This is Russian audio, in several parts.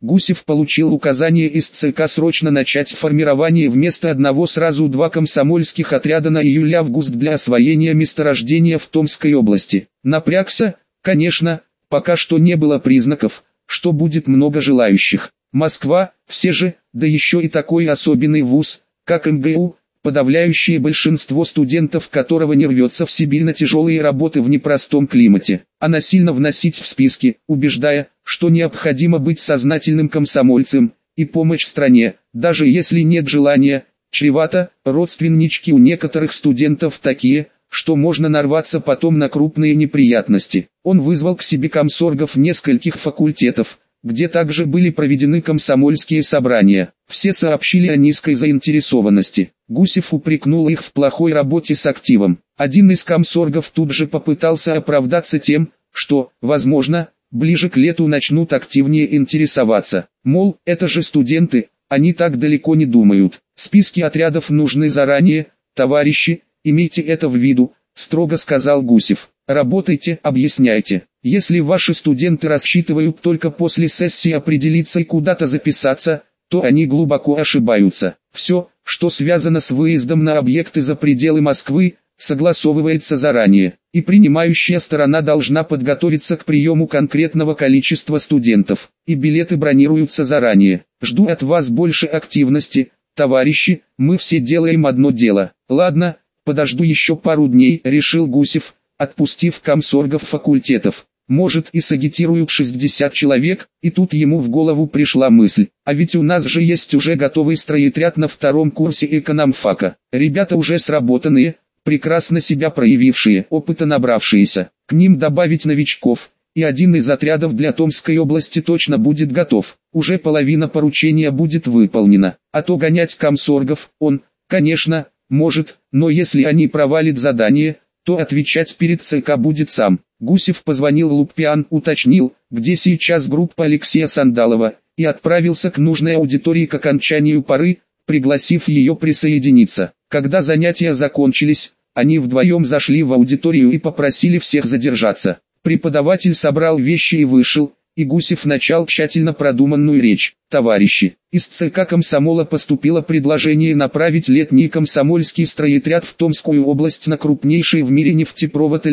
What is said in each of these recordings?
Гусев получил указание из ЦК срочно начать формирование вместо одного сразу 2 комсомольских отряда на июль-август для освоения месторождения в Томской области. Напрягся, конечно, пока что не было признаков, что будет много желающих. Москва, все же, да еще и такой особенный вуз, как МГУ, подавляющее большинство студентов которого не рвется в Сибирь на тяжелые работы в непростом климате, а насильно вносить в списки, убеждая, что необходимо быть сознательным комсомольцем, и помочь стране, даже если нет желания, чревато. Родственнички у некоторых студентов такие, что можно нарваться потом на крупные неприятности. Он вызвал к себе комсоргов нескольких факультетов, где также были проведены комсомольские собрания. Все сообщили о низкой заинтересованности. Гусев упрекнул их в плохой работе с активом. Один из комсоргов тут же попытался оправдаться тем, что, возможно, ближе к лету начнут активнее интересоваться. Мол, это же студенты, они так далеко не думают. Списки отрядов нужны заранее, товарищи, имейте это в виду, строго сказал Гусев. Работайте, объясняйте. Если ваши студенты рассчитывают только после сессии определиться и куда-то записаться, то они глубоко ошибаются. Все, что связано с выездом на объекты за пределы Москвы, согласовывается заранее, и принимающая сторона должна подготовиться к приему конкретного количества студентов, и билеты бронируются заранее. Жду от вас больше активности, товарищи, мы все делаем одно дело. Ладно, подожду еще пару дней, решил Гусев, отпустив комсоргов факультетов. Может, и сагитируют 60 человек, и тут ему в голову пришла мысль, а ведь у нас же есть уже готовый стройотряд на 2-м курсе экономфака. Ребята уже сработанные, прекрасно себя проявившие, опыта набравшиеся. К ним добавить новичков, и один из отрядов для Томской области точно будет готов. Уже половина поручения будет выполнена, а то гонять комсоргов он, конечно, может, но если они провалят задание, то отвечать перед ЦК будет сам. Гусев позвонил Луппиан, уточнил, где сейчас группа Алексея Сандалова, и отправился к нужной аудитории к окончанию поры, пригласив ее присоединиться. Когда занятия закончились, они вдвоем зашли в аудиторию и попросили всех задержаться. Преподаватель собрал вещи и вышел, и Гусев начал тщательно продуманную речь. Товарищи, из ЦК комсомола поступило предложение направить летний комсомольский стройотряд в Томскую область на крупнейший в мире нефтепровод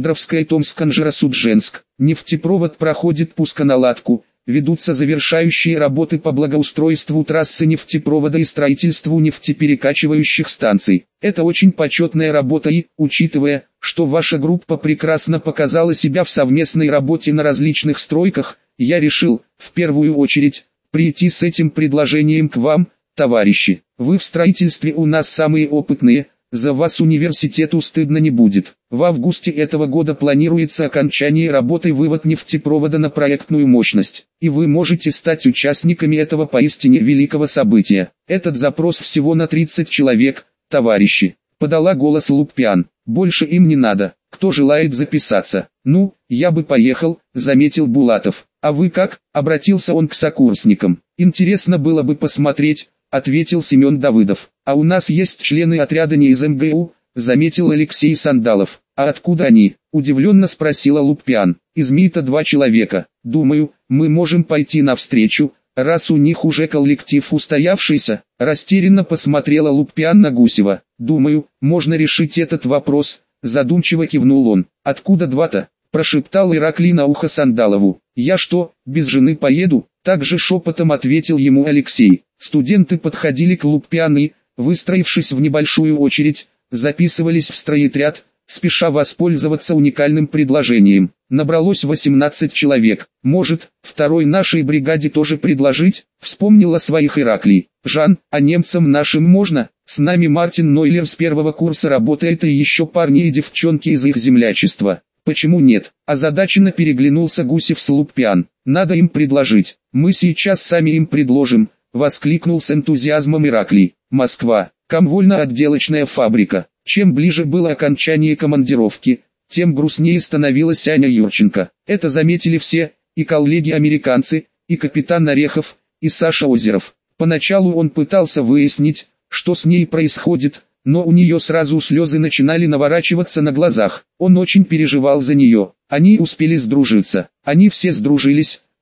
Александровская-Томск-Анжеро-Судженск. Нефтепровод проходит пусконаладку, ведутся завершающие работы по благоустройству трассы нефтепровода и строительству нефтеперекачивающих станций. Это очень почетная работа и, учитывая, что ваша группа прекрасно показала себя в совместной работе на различных стройках, я решил, в первую очередь, прийти с этим предложением к вам, товарищи. Вы в строительстве у нас самые опытные, за вас университету стыдно не будет. В августе этого года планируется окончание работы вывод нефтепровода на проектную мощность, и вы можете стать участниками этого поистине великого события. Этот запрос всего на 30 человек, товарищи. Подала голос Луппиан. Больше им не надо. Кто желает записаться? Ну, я бы поехал, заметил Булатов. А вы как? Обратился он к сокурсникам. Интересно было бы посмотреть, ответил Семен Давыдов. А у нас есть члены отряда не из МГУ, заметил Алексей Сандалов. А откуда они? Удивленно спросила Луппиан. Из МИТа 2 человека. Думаю, мы можем пойти навстречу, раз у них уже коллектив устоявшийся. Растерянно посмотрела Луппиан на Гусева. Думаю, можно решить этот вопрос, задумчиво кивнул он. Откуда 2-то? Прошептал Ираклий на ухо Сандалову. Я что, без жены поеду? Также шепотом ответил ему Алексей. Студенты подходили к Луппиан и, выстроившись в небольшую очередь, записывались в стройотряд, спеша воспользоваться уникальным предложением. Набралось 18 человек. Может, второй нашей бригаде тоже предложить? Вспомнил о своих Ираклий. Жан, а немцам нашим можно? С нами Мартин Нойлер с 1-го курса работает и еще парни и девчонки из их землячества. Почему нет? Озадаченно переглянулся Гусев с Луппиан. Надо им предложить. Мы сейчас сами им предложим, воскликнул с энтузиазмом Ираклий. Москва. Комвольно-отделочная фабрика. Чем ближе было окончание командировки, тем грустнее становилась Аня Юрченко. Это заметили все, и коллеги-американцы, и капитан Орехов, и Саша Озеров. Поначалу он пытался выяснить, что с ней происходит, но у нее сразу слезы начинали наворачиваться на глазах. Он очень переживал за нее. Они успели сдружиться. Они все сдружились,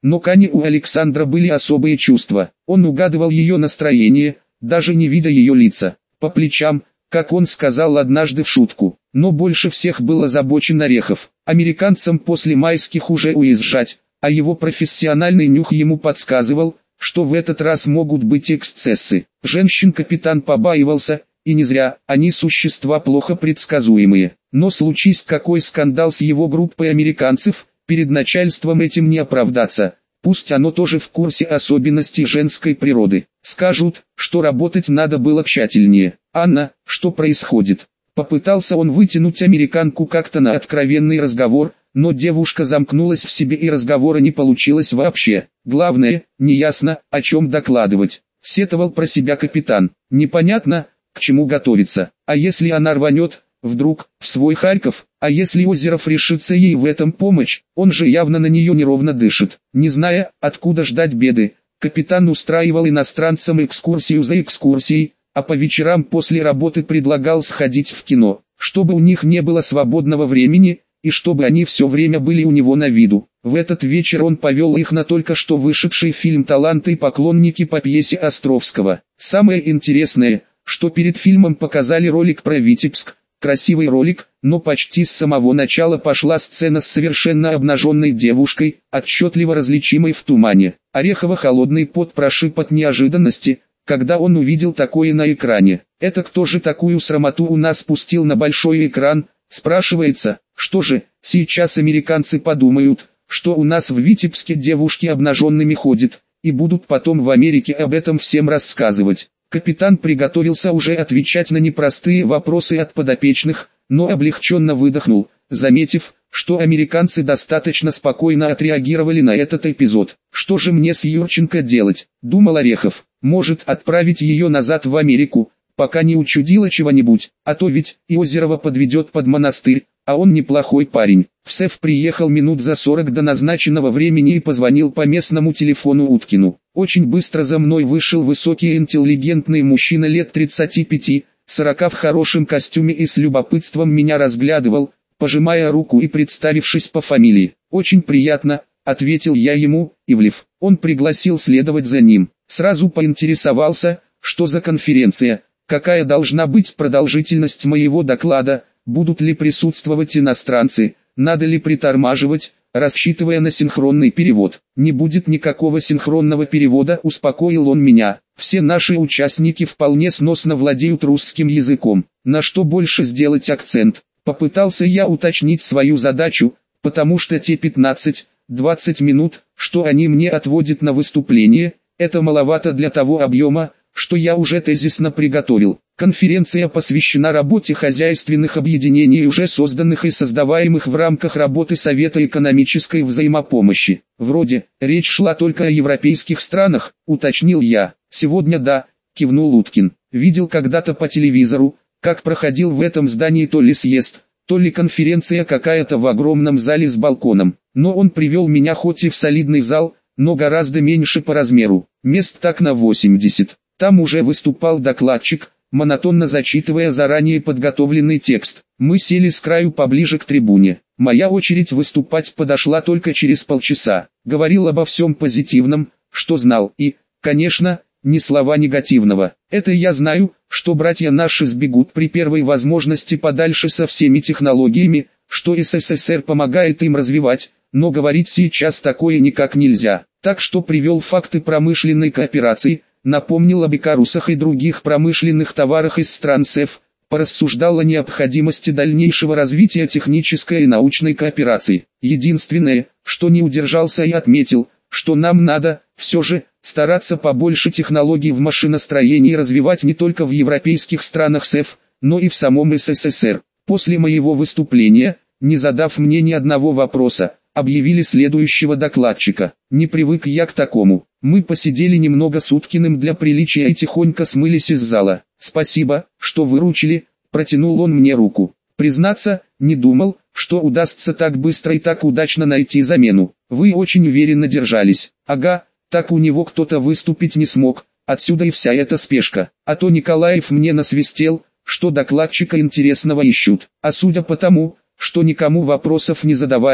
Но к Ане у Александра были особые чувства. Он угадывал ее настроение, даже не видя ее лица. По плечам, как он сказал однажды в шутку. Но больше всех был озабочен Орехов. Американцам после майских уже уезжать, а его профессиональный нюх ему подсказывал, что в этот раз могут быть эксцессы. Женщин капитан побаивался, и не зря, они существа плохо предсказуемые. Но случись какой скандал с его группой американцев, перед начальством этим не оправдаться. Пусть оно тоже в курсе особенностей женской природы. Скажут, что работать надо было тщательнее. «Анна, что происходит?» Попытался он вытянуть американку как-то на откровенный разговор, но девушка замкнулась в себе и разговора не получилось вообще. Главное, неясно, о чем докладывать. Сетовал про себя капитан. Непонятно, к чему готовиться. А если она рванет, вдруг, в свой Харьков? А если Озеров решится ей в этом помочь? Он же явно на нее неровно дышит. Не зная, откуда ждать беды, капитан устраивал иностранцам экскурсию за экскурсией, а по вечерам после работы предлагал сходить в кино, чтобы у них не было свободного времени, и чтобы они все время были у него на виду. В этот вечер он повел их на только что вышедший фильм «Таланты и поклонники» по пьесе Островского. Самое интересное, что перед фильмом показали ролик про Витебск, красивый ролик, но почти с самого начала пошла сцена с совершенно обнаженной девушкой, отчетливо различимой в тумане. Орехова холодный пот прошиб от неожиданности, когда он увидел такое на экране. Это кто же такую срамоту у нас пустил на большой экран, спрашивается. Что же, сейчас американцы подумают, что у нас в Витебске девушки обнаженными ходят, и будут потом в Америке об этом всем рассказывать. Капитан приготовился уже отвечать на непростые вопросы от подопечных, но облегченно выдохнул, заметив, что американцы достаточно спокойно отреагировали на этот эпизод. «Что же мне с Юрченко делать?» – думал Орехов. «Может, отправить ее назад в Америку, пока не учудила чего-нибудь, а то ведь и Озерова подведет под монастырь, а он неплохой парень». В СЭФ приехал минут за 40 до назначенного времени и позвонил по местному телефону Уткину. Очень быстро за мной вышел высокий интеллигентный мужчина лет 35-40 в хорошем костюме и с любопытством меня разглядывал, пожимая руку и представившись по фамилии. «Очень приятно», — ответил я ему, Ивлев. Он пригласил следовать за ним. Сразу поинтересовался, что за конференция, какая должна быть продолжительность моего доклада, будут ли присутствовать иностранцы, надо ли притормаживать, рассчитывая на синхронный перевод. «Не будет никакого синхронного перевода», — успокоил он меня. «Все наши участники вполне сносно владеют русским языком. На что больше сделать акцент?» Попытался я уточнить свою задачу, потому что те 15-20 минут, что они мне отводят на выступление, это маловато для того объема, что я уже тезисно приготовил. Конференция посвящена работе хозяйственных объединений, уже созданных и создаваемых в рамках работы Совета экономической взаимопомощи. Вроде, речь шла только о европейских странах, уточнил я. «Сегодня да», кивнул Уткин. «Видел когда-то по телевизору, как проходил в этом здании то ли съезд, то ли конференция какая-то в огромном зале с балконом. Но он привел меня хоть и в солидный зал, но гораздо меньше по размеру, мест так на 80. Там уже выступал докладчик, монотонно зачитывая заранее подготовленный текст. Мы сели с краю поближе к трибуне. Моя очередь выступать подошла только через полчаса. Говорил обо всем позитивном, что знал, и, конечно, ни слова негативного. Это я знаю, что братья наши сбегут при первой возможности подальше со всеми технологиями, что СССР помогает им развивать, но говорить сейчас такое никак нельзя. Так что привел факты промышленной кооперации, напомнил об икарусах и других промышленных товарах из стран СЭФ, порассуждал о необходимости дальнейшего развития технической и научной кооперации. Единственное, что не удержался и отметил, что нам надо, все же, стараться побольше технологий в машиностроении развивать не только в европейских странах СЭФ, но и в самом СССР. После моего выступления, не задав мне ни одного вопроса, объявили следующего докладчика. Не привык я к такому. Мы посидели немного с Уткиным для приличия и тихонько смылись из зала. «Спасибо, что выручили», — протянул он мне руку. Признаться, не думал, что удастся так быстро и так удачно найти замену. Вы очень уверенно держались. Ага, так у него кто-то выступить не смог, отсюда и вся эта спешка. А то Николаев мне насвистел, что докладчика интересного ищут. А судя по тому, что никому вопросов не задавали,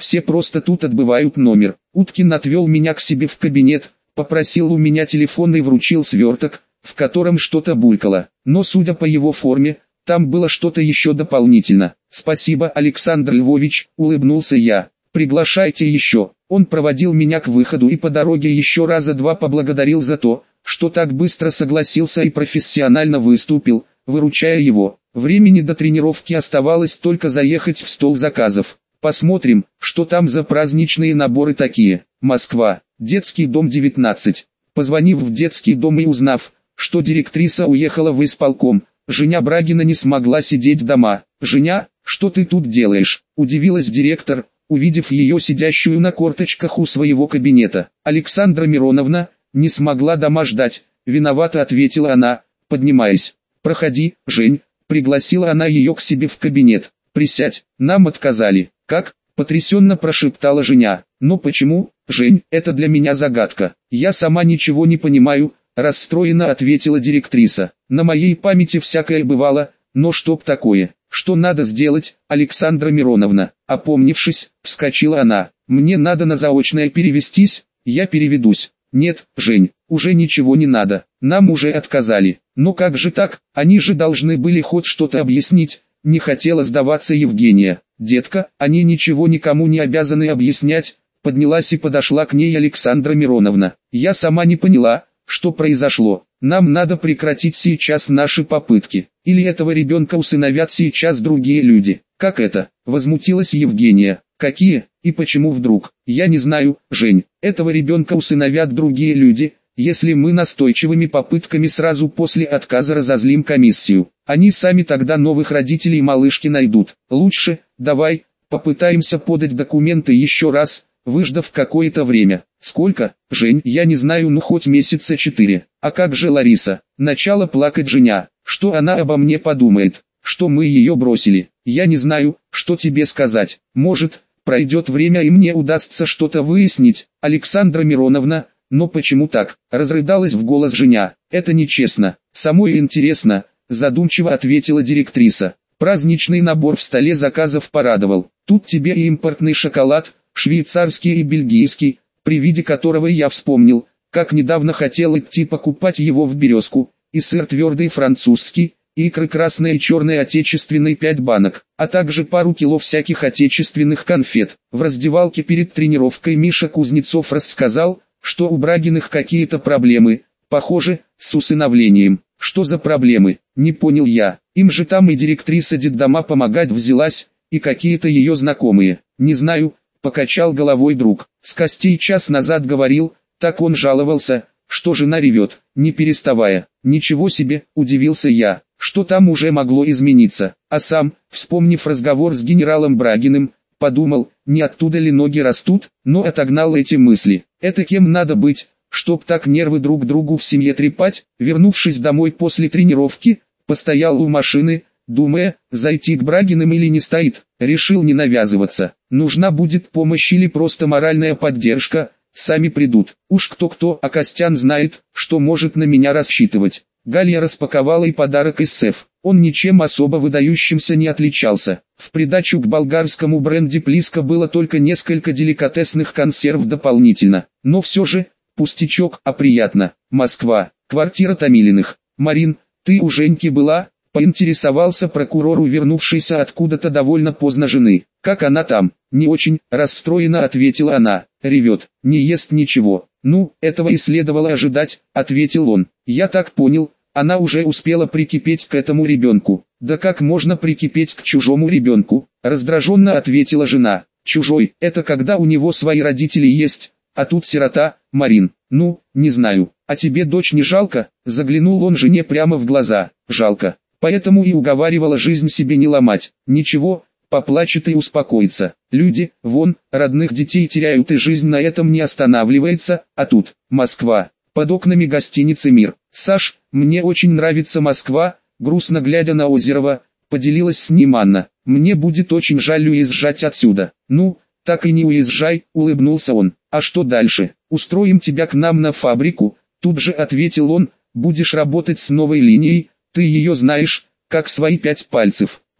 все просто тут отбывают номер. Уткин отвел меня к себе в кабинет, попросил у меня телефон и вручил сверток, в котором что-то булькало. Но судя по его форме, там было что-то еще дополнительно. «Спасибо, Александр Львович», — улыбнулся я. «Приглашайте еще». Он проводил меня к выходу и по дороге еще раза два поблагодарил за то, что так быстро согласился и профессионально выступил, выручая его. Времени до тренировки оставалось только заехать в стол заказов. Посмотрим, что там за праздничные наборы такие. Москва, детский дом 19. Позвонив в детский дом и узнав, что директриса уехала в исполком, Женя Брагина не смогла сидеть дома. «Женя, что ты тут делаешь?» – удивилась директор, увидев ее сидящую на корточках у своего кабинета. «Александра Мироновна не смогла дома ждать», – виновато ответила она, поднимаясь. «Проходи, Жень», – пригласила она ее к себе в кабинет. «Присядь, нам отказали». «Как?» – потрясенно прошептала Женя. «Но почему, Жень, это для меня загадка. Я сама ничего не понимаю», – расстроенно ответила директриса. «На моей памяти всякое бывало, но чтоб такое, что надо сделать, Александра Мироновна?» Опомнившись, вскочила она. «Мне надо на заочное перевестись, я переведусь». «Нет, Жень, уже ничего не надо, нам уже отказали». «Но как же так, они же должны были хоть что-то объяснить», — не хотела сдаваться Евгения. «Детка, они ничего никому не обязаны объяснять», — поднялась и подошла к ней Александра Мироновна. «Я сама не поняла, что произошло. Нам надо прекратить сейчас наши попытки. Или этого ребенка усыновят сейчас другие люди». «Как это?» — возмутилась Евгения. «Какие, и почему вдруг?» «Я не знаю, Жень, этого ребенка усыновят другие люди, если мы настойчивыми попытками сразу после отказа разозлим комиссию. Они сами тогда новых родителей малышки найдут. Лучше, давай, попытаемся подать документы еще раз, выждав какое-то время». «Сколько, Жень?» «Я не знаю, ну хоть месяца 4. А как же Лариса?» Начала плакать Женя. «Что она обо мне подумает? Что мы ее бросили? Я не знаю, что тебе сказать. Может, пройдет время и мне удастся что-то выяснить, Александра Мироновна». «Но почему так?» — разрыдалась в голос Женя. «Это нечестно. Самой интересно», — задумчиво ответила директриса. «Праздничный набор в столе заказов порадовал. Тут тебе и импортный шоколад, швейцарский и бельгийский, при виде которого я вспомнил, как недавно хотел идти покупать его в «Березку», и сыр твердый французский, и икры красные и черные отечественные 5 банок, а также пару кило всяких отечественных конфет». В раздевалке перед тренировкой Миша Кузнецов рассказал, что у Брагиных какие-то проблемы, похоже, с усыновлением. «Что за проблемы?» — не понял я. «Им же там и директриса детдома помогать взялась, и какие-то ее знакомые». «Не знаю», — покачал головой друг. «С Костей час назад говорил, так он жаловался, что жена ревет, не переставая». «Ничего себе», — удивился я. «Что там уже могло измениться?» А сам, вспомнив разговор с генералом Брагиным, подумал, не оттуда ли ноги растут, но отогнал эти мысли. Это кем надо быть, чтоб так нервы друг другу в семье трепать? Вернувшись домой после тренировки, постоял у машины, думая, зайти к Брагиным или не стоит. Решил не навязываться. Нужна будет помощь или просто моральная поддержка, сами придут. Уж кто-кто, а Костян знает, что может на меня рассчитывать. Галя распаковала и подарок из СЭФ. Он ничем особо выдающимся не отличался. В придачу к болгарскому бренди Плиска было только несколько деликатесных консерв дополнительно. Но все же, пустячок, а приятно. Москва, квартира Томилиных. «Марин, ты у Женьки была?» — поинтересовался прокурор, вернувшийся откуда-то довольно поздно жены. «Как она там?» «Не очень», — расстроенно ответила она. «Ревет, не ест ничего». «Ну, этого и следовало ожидать», — ответил он. «Я так понял, она уже успела прикипеть к этому ребенку». «Да как можно прикипеть к чужому ребенку?» — раздраженно ответила жена. «Чужой — это когда у него свои родители есть, а тут сирота, Марин». «Ну, не знаю, а тебе дочь не жалко?» — заглянул он жене прямо в глаза. «Жалко, поэтому и уговаривала жизнь себе не ломать». «Ничего, поплачет и успокоится. Люди, вон, родных детей теряют, и жизнь на этом не останавливается, а тут, Москва, под окнами гостиницы «Мир». «Саш, мне очень нравится Москва», грустно глядя на Озерова, поделилась с ним Анна. «Мне будет очень жаль уезжать отсюда». «Ну, так и не уезжай», улыбнулся он. «А что дальше? Устроим тебя к нам на фабрику», тут же ответил он. «Будешь работать с новой линией, ты ее знаешь, как свои 5 пальцев».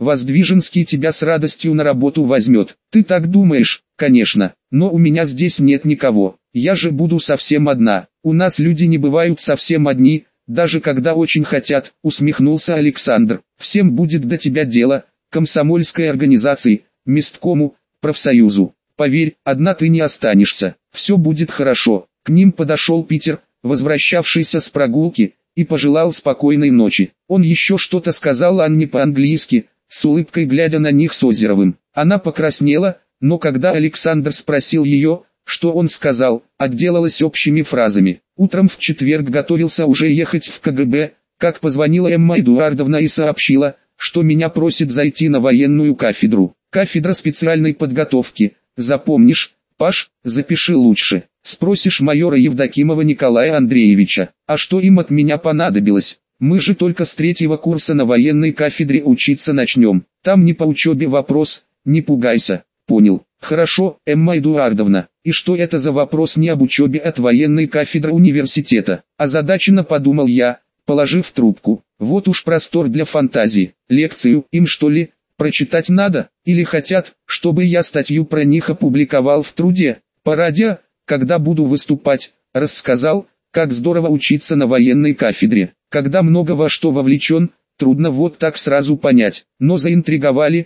Воздвиженский тебя с радостью на работу возьмет. Ты так думаешь, конечно, но у меня здесь нет никого. Я же буду совсем одна. У нас люди не бывают совсем одни, даже когда очень хотят, усмехнулся Александр. Всем будет до тебя дело, комсомольской организации, месткому, профсоюзу. Поверь, одна ты не останешься, все будет хорошо. К ним подошел Питер, возвращавшийся с прогулки, и пожелал спокойной ночи. Он еще что-то сказал Анне по-английски, с улыбкой глядя на них с Озеровым. Она покраснела, но когда Александр спросил ее, что он сказал, отделалась общими фразами. Утром в четверг готовился уже ехать в КГБ, как позвонила Эмма Эдуардовна и сообщила, что меня просит зайти на военную кафедру. Кафедра специальной подготовки. Запомнишь, Паш, запиши лучше. Спросишь майора Евдокимова Николая Андреевича, а что им от меня понадобилось? Мы же только с 3-го курса на военной кафедре учиться начнем. Там не по учебе вопрос, не пугайся. Понял. Хорошо, Эмма Эдуардовна. И что это за вопрос не об учебе от военной кафедры университета? Озадаченно подумал я, положив трубку. Вот уж простор для фантазии. Лекцию им что ли прочитать надо? Или хотят, чтобы я статью про них опубликовал в труде? По радио, когда буду выступать, рассказал, как здорово учиться на военной кафедре. Когда много во что вовлечен, трудно вот так сразу понять. Но заинтриговали.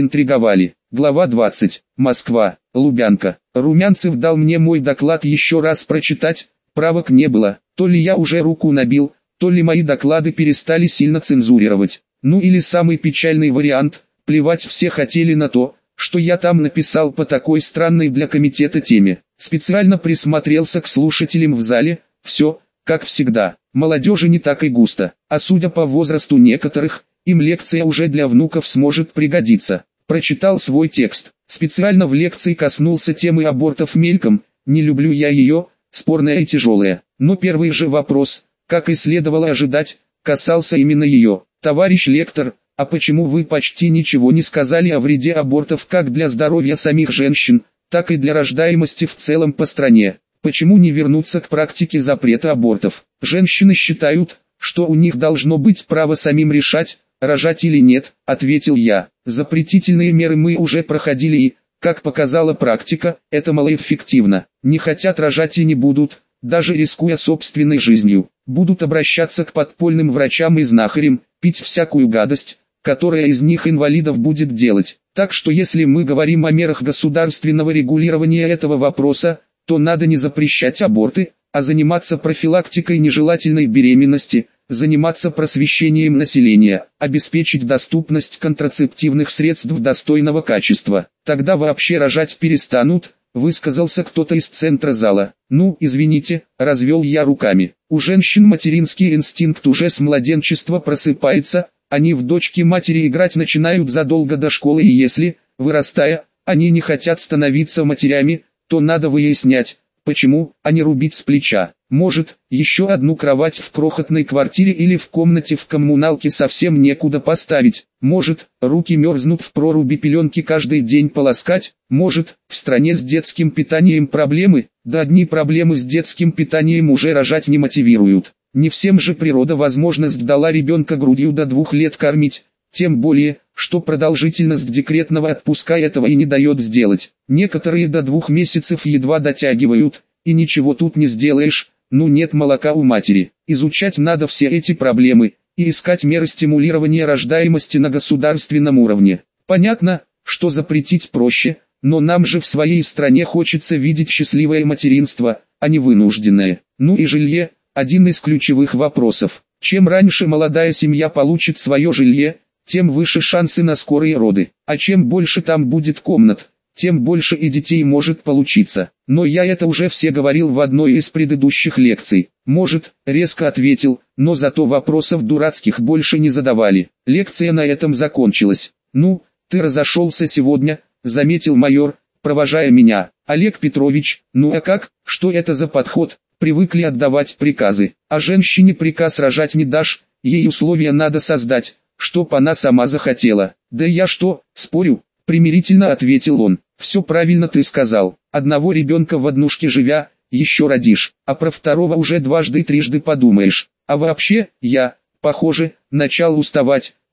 Глава 20. Москва, Лубянка. Румянцев дал мне мой доклад еще раз прочитать, правок не было. То ли я уже руку набил, то ли мои доклады перестали сильно цензурировать. Ну или самый печальный вариант, плевать все хотели на то, что я там написал по такой странной для комитета теме. Специально присмотрелся к слушателям в зале, все, как всегда. Молодежи не так и густо, а судя по возрасту некоторых, им лекция уже для внуков сможет пригодиться. Прочитал свой текст. Специально в лекции коснулся темы абортов мельком, не люблю я ее, спорная и тяжелая. Но первый же вопрос, как и следовало ожидать, касался именно ее. Товарищ лектор, а почему вы почти ничего не сказали о вреде абортов как для здоровья самих женщин, так и для рождаемости в целом по стране? Почему не вернуться к практике запрета абортов? Женщины считают, что у них должно быть право самим решать, рожать или нет, ответил я. Запретительные меры мы уже проходили и, как показала практика, это малоэффективно. Не хотят рожать и не будут, даже рискуя собственной жизнью. Будут обращаться к подпольным врачам и знахарям, пить всякую гадость, которая из них инвалидов будет делать. Так что если мы говорим о мерах государственного регулирования этого вопроса, то надо не запрещать аборты, а заниматься профилактикой нежелательной беременности, заниматься просвещением населения, обеспечить доступность контрацептивных средств достойного качества. Тогда вообще рожать перестанут, высказался кто-то из центра зала. Ну, извините, развел я руками. У женщин материнский инстинкт уже с младенчества просыпается, они в дочки матери играть начинают задолго до школы, и если, вырастая, они не хотят становиться матерями, то надо выяснять, почему, а не рубить с плеча. Может, еще одну кровать в крохотной квартире или в комнате в коммуналке совсем некуда поставить. Может, руки мерзнут в проруби пеленки каждый день полоскать. Может, в стране с детским питанием проблемы, да одни проблемы с детским питанием уже рожать не мотивируют. Не всем же природа возможность дала ребенка грудью до 2 лет кормить. Тем более, что продолжительность декретного отпуска этого и не дает сделать. Некоторые до 2 месяцев едва дотягивают, и ничего тут не сделаешь, ну нет молока у матери. Изучать надо все эти проблемы, и искать меры стимулирования рождаемости на государственном уровне. Понятно, что запретить проще, но нам же в своей стране хочется видеть счастливое материнство, а не вынужденное. Ну и жилье, один из ключевых вопросов. Чем раньше молодая семья получит свое жилье, тем выше шансы на скорые роды. А чем больше там будет комнат, тем больше и детей может получиться. Но я это уже все говорил в одной из предыдущих лекций. Может, резко ответил, но зато вопросов дурацких больше не задавали. Лекция на этом закончилась. Ну, ты разошелся сегодня, заметил майор, провожая меня. Олег Петрович, ну а как, что это за подход? Привыкли отдавать приказы, а женщине приказ рожать не дашь, ей условия надо создать, чтоб она сама захотела. Да я что, спорю, примирительно ответил он. Все правильно ты сказал, одного ребенка в однушке живя, еще родишь, а про второго уже дважды-трижды подумаешь. А вообще, я, похоже, начал уставать,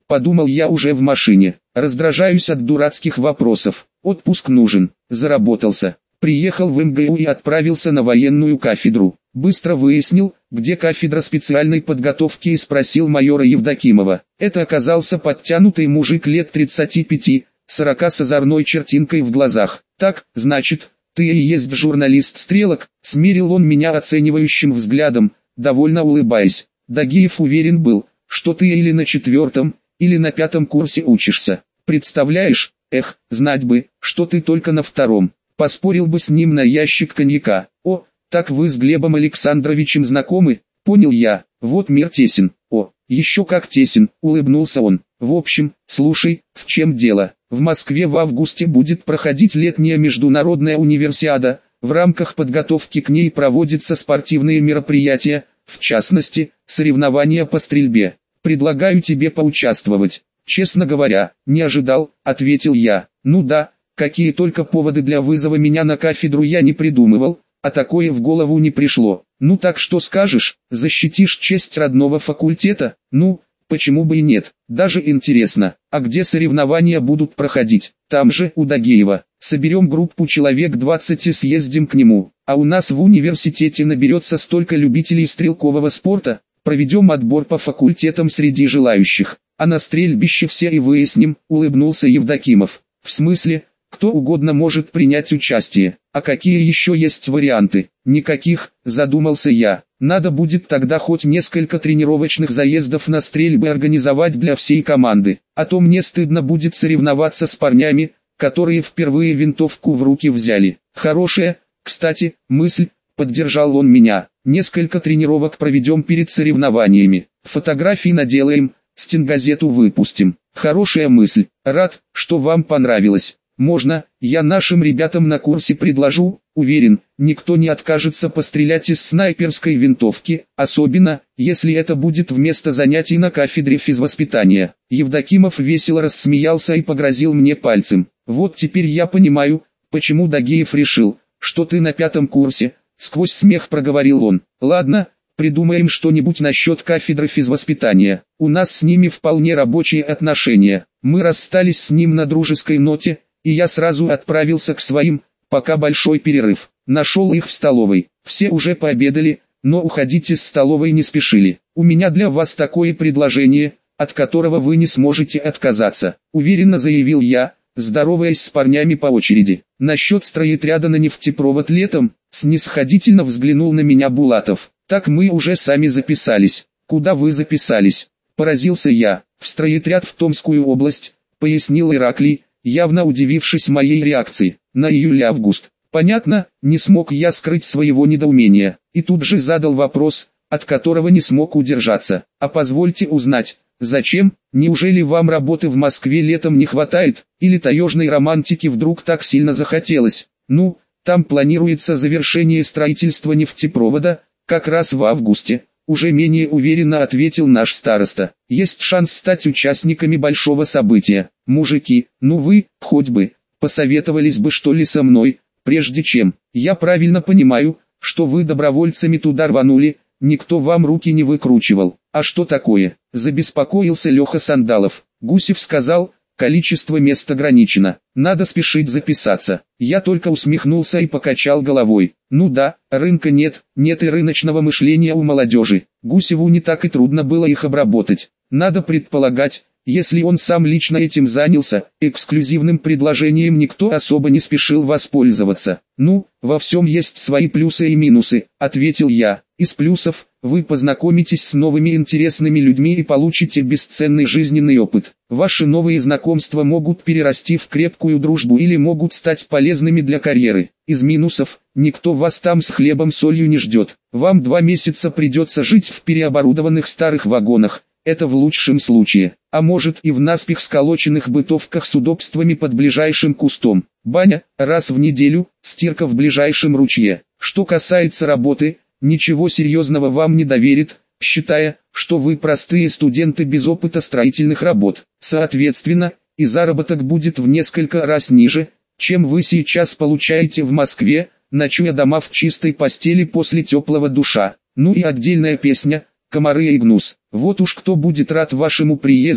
подумал я уже в машине. Раздражаюсь от дурацких вопросов. Отпуск нужен. Заработался. Приехал в МГУ и отправился на военную кафедру. Быстро выяснил, где кафедра специальной подготовки, и спросил майора Евдокимова. Это оказался подтянутый мужик лет 35-40 с озорной чертинкой в глазах. «Так, значит, ты и есть журналист-стрелок?» — смирил он меня оценивающим взглядом, довольно улыбаясь. Дагиев уверен был, что ты или на 4-м, или на 5-м курсе учишься. Представляешь, знать бы, что ты только на 2-м. Поспорил бы с ним на ящик коньяка. О, так вы с Глебом Александровичем знакомы? Понял я. Вот мир тесен. О, еще как тесен, улыбнулся он. В общем, слушай, в чем дело? В Москве в августе будет проходить летняя международная универсиада. В рамках подготовки к ней проводятся спортивные мероприятия, в частности, соревнования по стрельбе. Предлагаю тебе поучаствовать. Честно говоря, не ожидал, ответил я. Ну да, какие только поводы для вызова меня на кафедру я не придумывал, а такое в голову не пришло. Ну так что скажешь, защитишь честь родного факультета? Ну, почему бы и нет, даже интересно, а где соревнования будут проходить? Там же, у Дагеева. Соберем группу человек 20 и съездим к нему, а у нас в университете наберется столько любителей стрелкового спорта, проведем отбор по факультетам среди желающих, а на стрельбище все и выясним, улыбнулся Евдокимов. В смысле, кто угодно может принять участие, а какие еще есть варианты? Никаких, задумался я. Надо будет тогда хоть несколько тренировочных заездов на стрельбы организовать для всей команды, а то мне стыдно будет соревноваться с парнями, которые впервые винтовку в руки взяли. Хорошая, кстати, мысль, поддержал он меня. Несколько тренировок проведем перед соревнованиями, фотографий наделаем, стенгазету выпустим. Хорошая мысль, рад, что вам понравилось. Можно, я нашим ребятам на курсе предложу, уверен, никто не откажется пострелять из снайперской винтовки, особенно, если это будет вместо занятий на кафедре физвоспитания. Евдокимов весело рассмеялся и погрозил мне пальцем. Вот теперь я понимаю, почему Дагеев решил, что ты на 5-м курсе, сквозь смех проговорил он. Ладно, придумаем что-нибудь насчет кафедры физвоспитания. У нас с ними вполне рабочие отношения. Мы расстались с ним на дружеской ноте, и я сразу отправился к своим, пока большой перерыв. Нашел их в столовой. Все уже пообедали, но уходить из столовой не спешили. У меня для вас такое предложение, от которого вы не сможете отказаться, уверенно заявил я, здороваясь с парнями по очереди. Насчет стройотряда на нефтепровод летом, снисходительно взглянул на меня Булатов. Так мы уже сами записались. Куда вы записались? Поразился я. В стройотряд в Томскую область, пояснил Ираклий, явно удивившись моей реакции. На июль-август. Понятно, не смог я скрыть своего недоумения, и тут же задал вопрос, от которого не смог удержаться. А позвольте узнать, зачем? Неужели вам работы в Москве летом не хватает, или таежной романтики вдруг так сильно захотелось? Ну, там планируется завершение строительства нефтепровода, как раз в августе. Уже менее уверенно ответил наш староста. Есть шанс стать участниками большого события. Мужики, ну вы, хоть бы, посоветовались бы что ли со мной, прежде чем. Я правильно понимаю, что вы добровольцами туда рванули, никто вам руки не выкручивал. А что такое? Забеспокоился Леха Сандалов. Гусев сказал, количество мест ограничено, надо спешить записаться. Я только усмехнулся и покачал головой. Ну да, рынка нет, нет и рыночного мышления у молодежи. Гусеву не так и трудно было их обработать. Надо предполагать, если он сам лично этим занялся, эксклюзивным предложением никто особо не спешил воспользоваться. Ну, во всем есть свои плюсы и минусы, ответил я. Из плюсов, вы познакомитесь с новыми интересными людьми и получите бесценный жизненный опыт. Ваши новые знакомства могут перерасти в крепкую дружбу или могут стать полезными для карьеры. Из минусов, никто вас там с хлебом-солью не ждет. Вам 2 месяца придется жить в переоборудованных старых вагонах. Это в лучшем случае, а может и в наспех сколоченных бытовках с удобствами под ближайшим кустом. Баня, раз в неделю, стирка в ближайшем ручье. Что касается работы, ничего серьезного вам не доверит, считая, что вы простые студенты без опыта строительных работ. Соответственно, и заработок будет в несколько раз ниже, чем вы сейчас получаете в Москве, ночуя дома в чистой постели после теплого душа. Ну и отдельная песня – комары и гнус. Вот уж кто будет рад вашему приезду,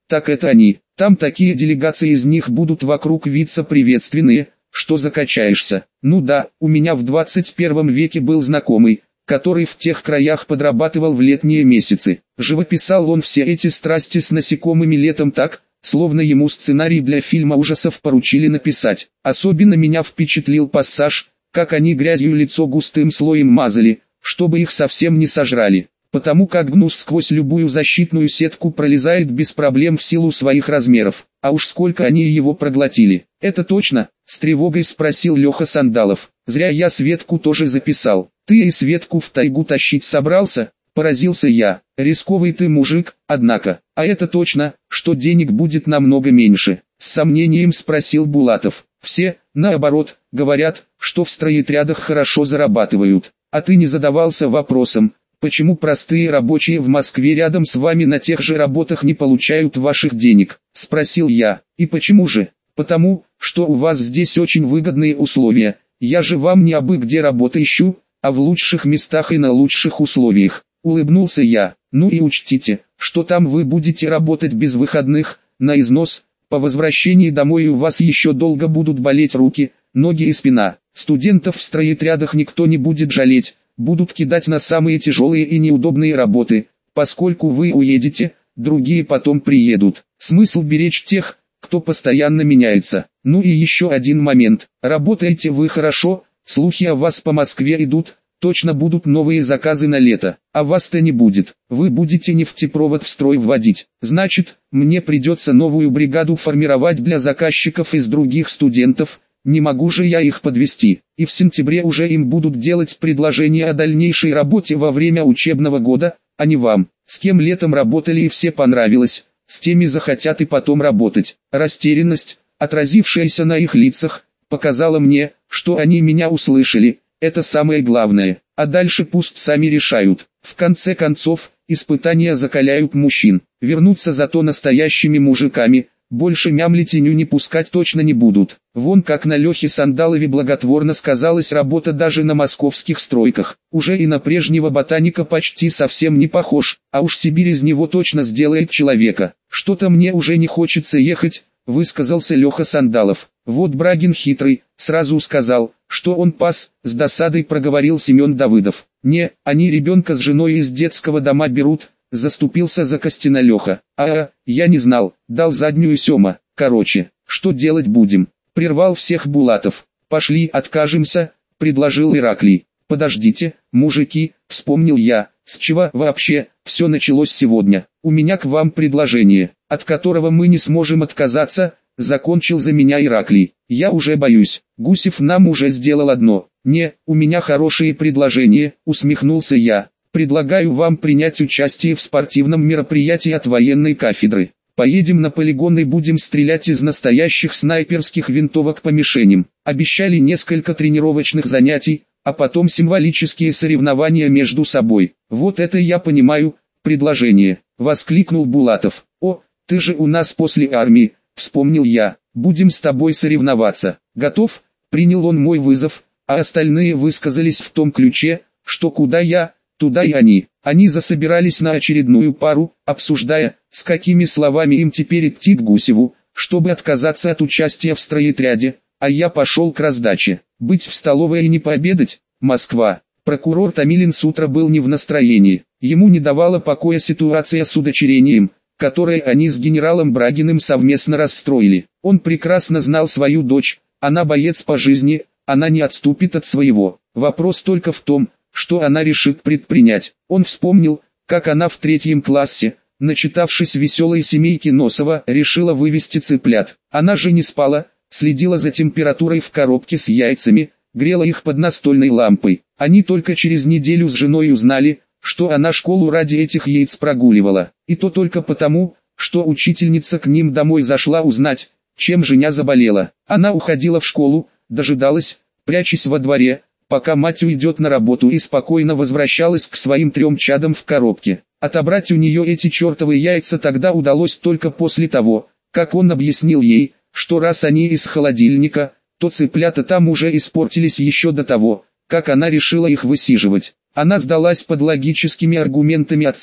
так это они. Там такие делегации из них будут вокруг виться приветственные, что закачаешься. Ну да, у меня в 21 веке был знакомый, который в тех краях подрабатывал в летние месяцы. Живописал он все эти страсти с насекомыми летом так, словно ему сценарий для фильма ужасов поручили написать. Особенно меня впечатлил пассаж, как они грязью лицо густым слоем мазали, чтобы их совсем не сожрали. Потому как гнус сквозь любую защитную сетку пролезает без проблем в силу своих размеров. А уж сколько они его проглотили. Это точно? С тревогой спросил Леха Сандалов. Зря я Светку тоже записал. Ты и Светку в тайгу тащить собрался? Поразился я. Рисковый ты мужик, однако. А это точно, что денег будет намного меньше. С сомнением спросил Булатов. Все, наоборот, говорят, что в стройотрядах хорошо зарабатывают. А ты не задавался вопросом, почему простые рабочие в Москве рядом с вами на тех же работах не получают ваших денег? Спросил я. И почему же? Потому, что у вас здесь очень выгодные условия. Я же вам не абы где работу ищу, а в лучших местах и на лучших условиях. Улыбнулся я. Ну и учтите, что там вы будете работать без выходных, на износ. По возвращении домой у вас еще долго будут болеть руки, ноги и спина. Студентов в стройотрядах никто не будет жалеть, будут кидать на самые тяжелые и неудобные работы. Поскольку вы уедете, другие потом приедут. Смысл беречь тех, кто постоянно меняется. Ну и еще один момент. Работаете вы хорошо, слухи о вас по Москве идут, точно будут новые заказы на лето. А вас-то не будет. Вы будете нефтепровод в строй вводить. Значит, мне придется новую бригаду формировать для заказчиков из других студентов. Не могу же я их подвести. И в сентябре уже им будут делать предложение о дальнейшей работе во время учебного года, а не вам. С кем летом работали и все понравилось, с теми захотят и потом работать. Растерянность, отразившаяся на их лицах, показала мне, что они меня услышали. Это самое главное, а дальше пусть сами решают. В конце концов, испытания закаляют мужчин. Вернуться зато настоящими мужиками, больше мямлитиню не пускать точно не будут. Вон как на Лехе Сандалове благотворно сказалась работа даже на московских стройках. Уже и на прежнего ботаника почти совсем не похож, а уж Сибирь из него точно сделает человека. Что-то мне уже не хочется ехать, высказался Леха Сандалов. Вот Брагин хитрый, сразу сказал, что он пас, с досадой проговорил Семен Давыдов. Не, они ребенка с женой из детского дома берут, заступился за Костина Леха. Я не знал, дал заднюю Сема. Короче, что делать будем? Прервал всех Булатов. Пошли откажемся, предложил Ираклий. Подождите, мужики, вспомнил я, с чего вообще все началось сегодня. У меня к вам предложение, от которого мы не сможем отказаться. Закончил за меня Ираклий. Я уже боюсь, Гусев нам уже сделал одно. Не, у меня хорошие предложения, усмехнулся я. Предлагаю вам принять участие в спортивном мероприятии от военной кафедры. Поедем на полигон и будем стрелять из настоящих снайперских винтовок по мишеням. Обещали несколько тренировочных занятий, а потом символические соревнования между собой. Вот это я понимаю, предложение, воскликнул Булатов. О, ты же у нас после армии. Вспомнил я, будем с тобой соревноваться. Готов? Принял он мой вызов, а остальные высказались в том ключе, что куда я, туда и они. Они засобирались на очередную пару, обсуждая, с какими словами им теперь идти к Гусеву, чтобы отказаться от участия в стройотряде, а я пошел к раздаче. Быть в столовой и не пообедать? Москва. Прокурор Томилин с утра был не в настроении. Ему не давала покоя ситуация с удочерением, которое они с генералом Брагиным совместно расстроили. Он прекрасно знал свою дочь, она боец по жизни, она не отступит от своего. Вопрос только в том, что она решит предпринять. Он вспомнил, как она в 3 классе, начитавшись веселой семейки Носова, решила вывести цыплят. Она же не спала, следила за температурой в коробке с яйцами, грела их под настольной лампой. Они только через неделю с женой узнали, что она школу ради этих яиц прогуливала. И то только потому, что учительница к ним домой зашла узнать, чем женя заболела. Она уходила в школу, дожидалась, прячась во дворе, пока мать уйдет на работу, и спокойно возвращалась к своим 3 чадам в коробке. Отобрать у нее эти чертовы яйца тогда удалось только после того, как он объяснил ей, что раз они из холодильника, то цыплята там уже испортились еще до того, как она решила их высиживать. Она сдалась под логическими аргументами отца,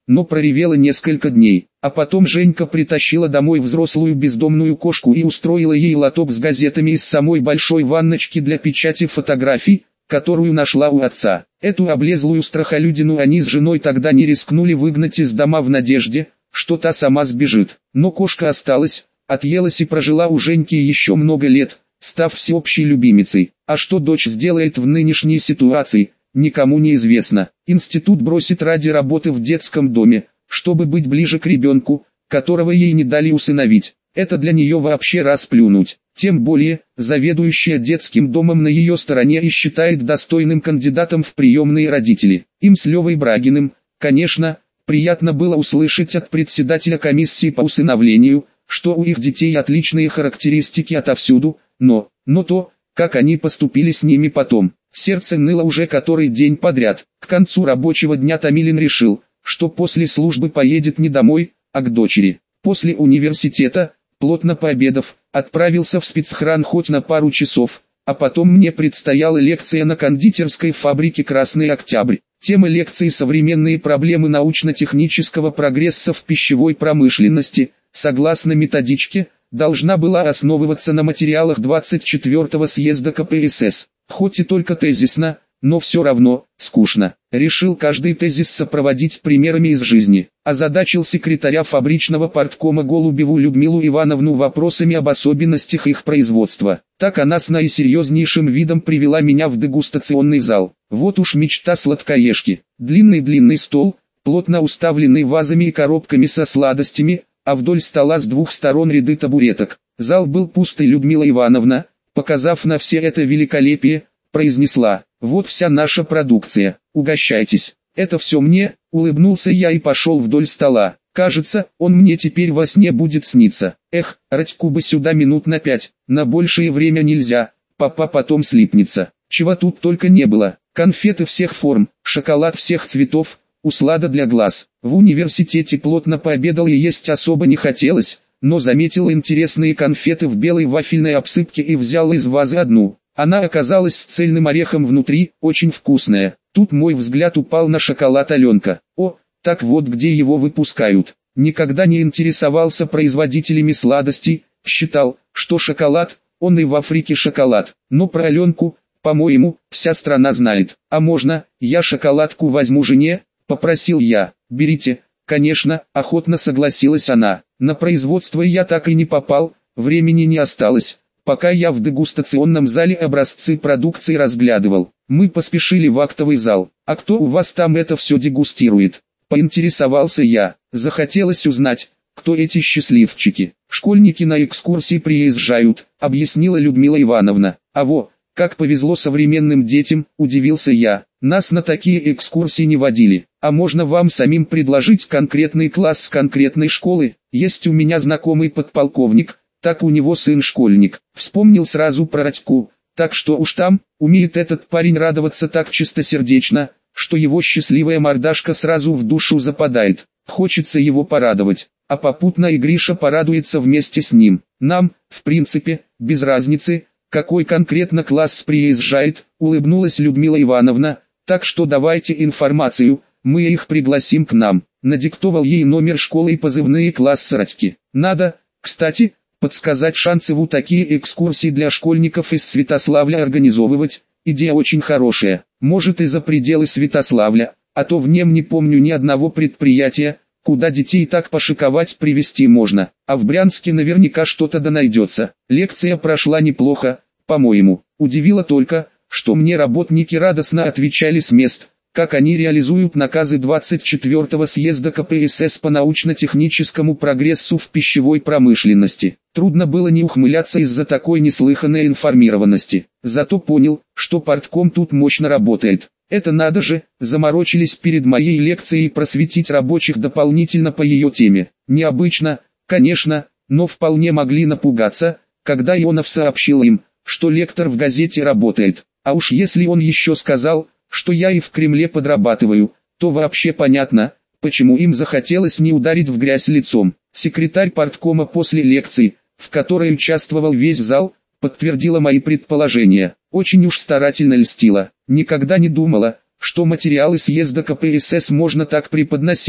но проревела несколько дней. А потом Женька притащила домой взрослую бездомную кошку и устроила ей лоток с газетами из самой большой ванночки для печати фотографий, которую нашла у отца. Эту облезлую страхолюдину они с женой тогда не рискнули выгнать из дома в надежде, что та сама сбежит. Но кошка осталась, отъелась и прожила у Женьки еще много лет, став всеобщей любимицей. А что дочь сделает в нынешней ситуации, никому не известно. Институт бросит ради работы в детском доме, чтобы быть ближе к ребенку, которого ей не дали усыновить. Это для нее вообще расплюнуть. Тем более, заведующая детским домом на ее стороне и считает достойным кандидатом в приемные родители. Им с Левой Брагиным, конечно, приятно было услышать от председателя комиссии по усыновлению, что у их детей отличные характеристики отовсюду, но то, как они поступили с ними потом, сердце ныло уже который день подряд. К концу рабочего дня Томилин решил, что после службы поедет не домой, а к дочери. После университета, плотно пообедав, отправился в спецхран хоть на пару часов, а потом мне предстояла лекция на кондитерской фабрике «Красный Октябрь». Тема лекции «Современные проблемы научно-технического прогресса в пищевой промышленности», согласно методичке, должна была основываться на материалах 24-го съезда КПСС. Хоть и только тезисно, но все равно, скучно. Решил каждый тезис сопроводить примерами из жизни. Озадачил секретаря фабричного парткома Голубеву Людмилу Ивановну вопросами об особенностях их производства. Так она с наисерьезнейшим видом привела меня в дегустационный зал. Вот уж мечта сладкоежки. Длинный-длинный стол, плотно уставленный вазами и коробками со сладостями, а вдоль стола с двух сторон ряды табуреток. Зал был пуст, и Людмила Ивановна, показав на все это великолепие, произнесла: «Вот вся наша продукция, угощайтесь». «Это все мне», улыбнулся я и пошел вдоль стола. «Кажется, он мне теперь во сне будет сниться. Эх, Радьку бы сюда минут на 5, на большее время нельзя, папа потом слипнется». Чего тут только не было: конфеты всех форм, шоколад всех цветов, услада для глаз. В университете плотно пообедал и есть особо не хотелось, но заметил интересные конфеты в белой вафельной обсыпке и взял из вазы одну. Она оказалась с цельным орехом внутри, очень вкусная. Тут мой взгляд упал на шоколад Аленка. О, так вот где его выпускают. Никогда не интересовался производителями сладостей, считал, что шоколад, он и в Африке шоколад. Но про Аленку, по-моему, вся страна знает. «А можно, я шоколадку возьму жене?» – попросил я. «Берите». «Конечно», – охотно согласилась она. На производство я так и не попал, времени не осталось. Пока я в дегустационном зале образцы продукции разглядывал, мы поспешили в актовый зал. «А кто у вас там это все дегустирует?» – поинтересовался я. Захотелось узнать, кто эти счастливчики. «Школьники на экскурсии приезжают», – объяснила Людмила Ивановна. «А во, как повезло современным детям», – удивился я. «Нас на такие экскурсии не водили. А можно вам самим предложить конкретный класс с конкретной школы? Есть у меня знакомый подполковник, так у него сын школьник». Вспомнил сразу про Радьку. Так что уж там, умеет этот парень радоваться так чистосердечно, что его счастливая мордашка сразу в душу западает. Хочется его порадовать, а попутно и Гриша порадуется вместе с ним. Нам, в принципе, без разницы, какой конкретно класс приезжает, улыбнулась Людмила Ивановна. Так что давайте информацию, мы их пригласим к нам. Надиктовал ей номер школы и позывные класса Радьки. Надо, кстати, подсказать Шанцеву такие экскурсии для школьников из Святославля организовывать. Идея очень хорошая. Может и за пределы Святославля, а то в нем не помню ни одного предприятия, куда детей так пошиковать привезти можно. А в Брянске наверняка что-то да найдется. Лекция прошла неплохо, по-моему. Удивило только, что мне работники радостно отвечали с мест, как они реализуют наказы 24-го съезда КПСС по научно-техническому прогрессу в пищевой промышленности. Трудно было не ухмыляться из-за такой неслыханной информированности. Зато понял, что партком тут мощно работает. Это надо же, заморочились перед моей лекцией просветить рабочих дополнительно по ее теме. Необычно, конечно, но вполне могли напугаться, когда Ионов сообщил им, что лектор в газете работает. А уж если он еще сказал, что я и в Кремле подрабатываю, то вообще понятно, почему им захотелось не ударить в грязь лицом. Секретарь парткома после лекции, в которой участвовал весь зал, подтвердила мои предположения. Очень уж старательно льстила. Никогда не думала, что материалы съезда КПСС можно так преподносить.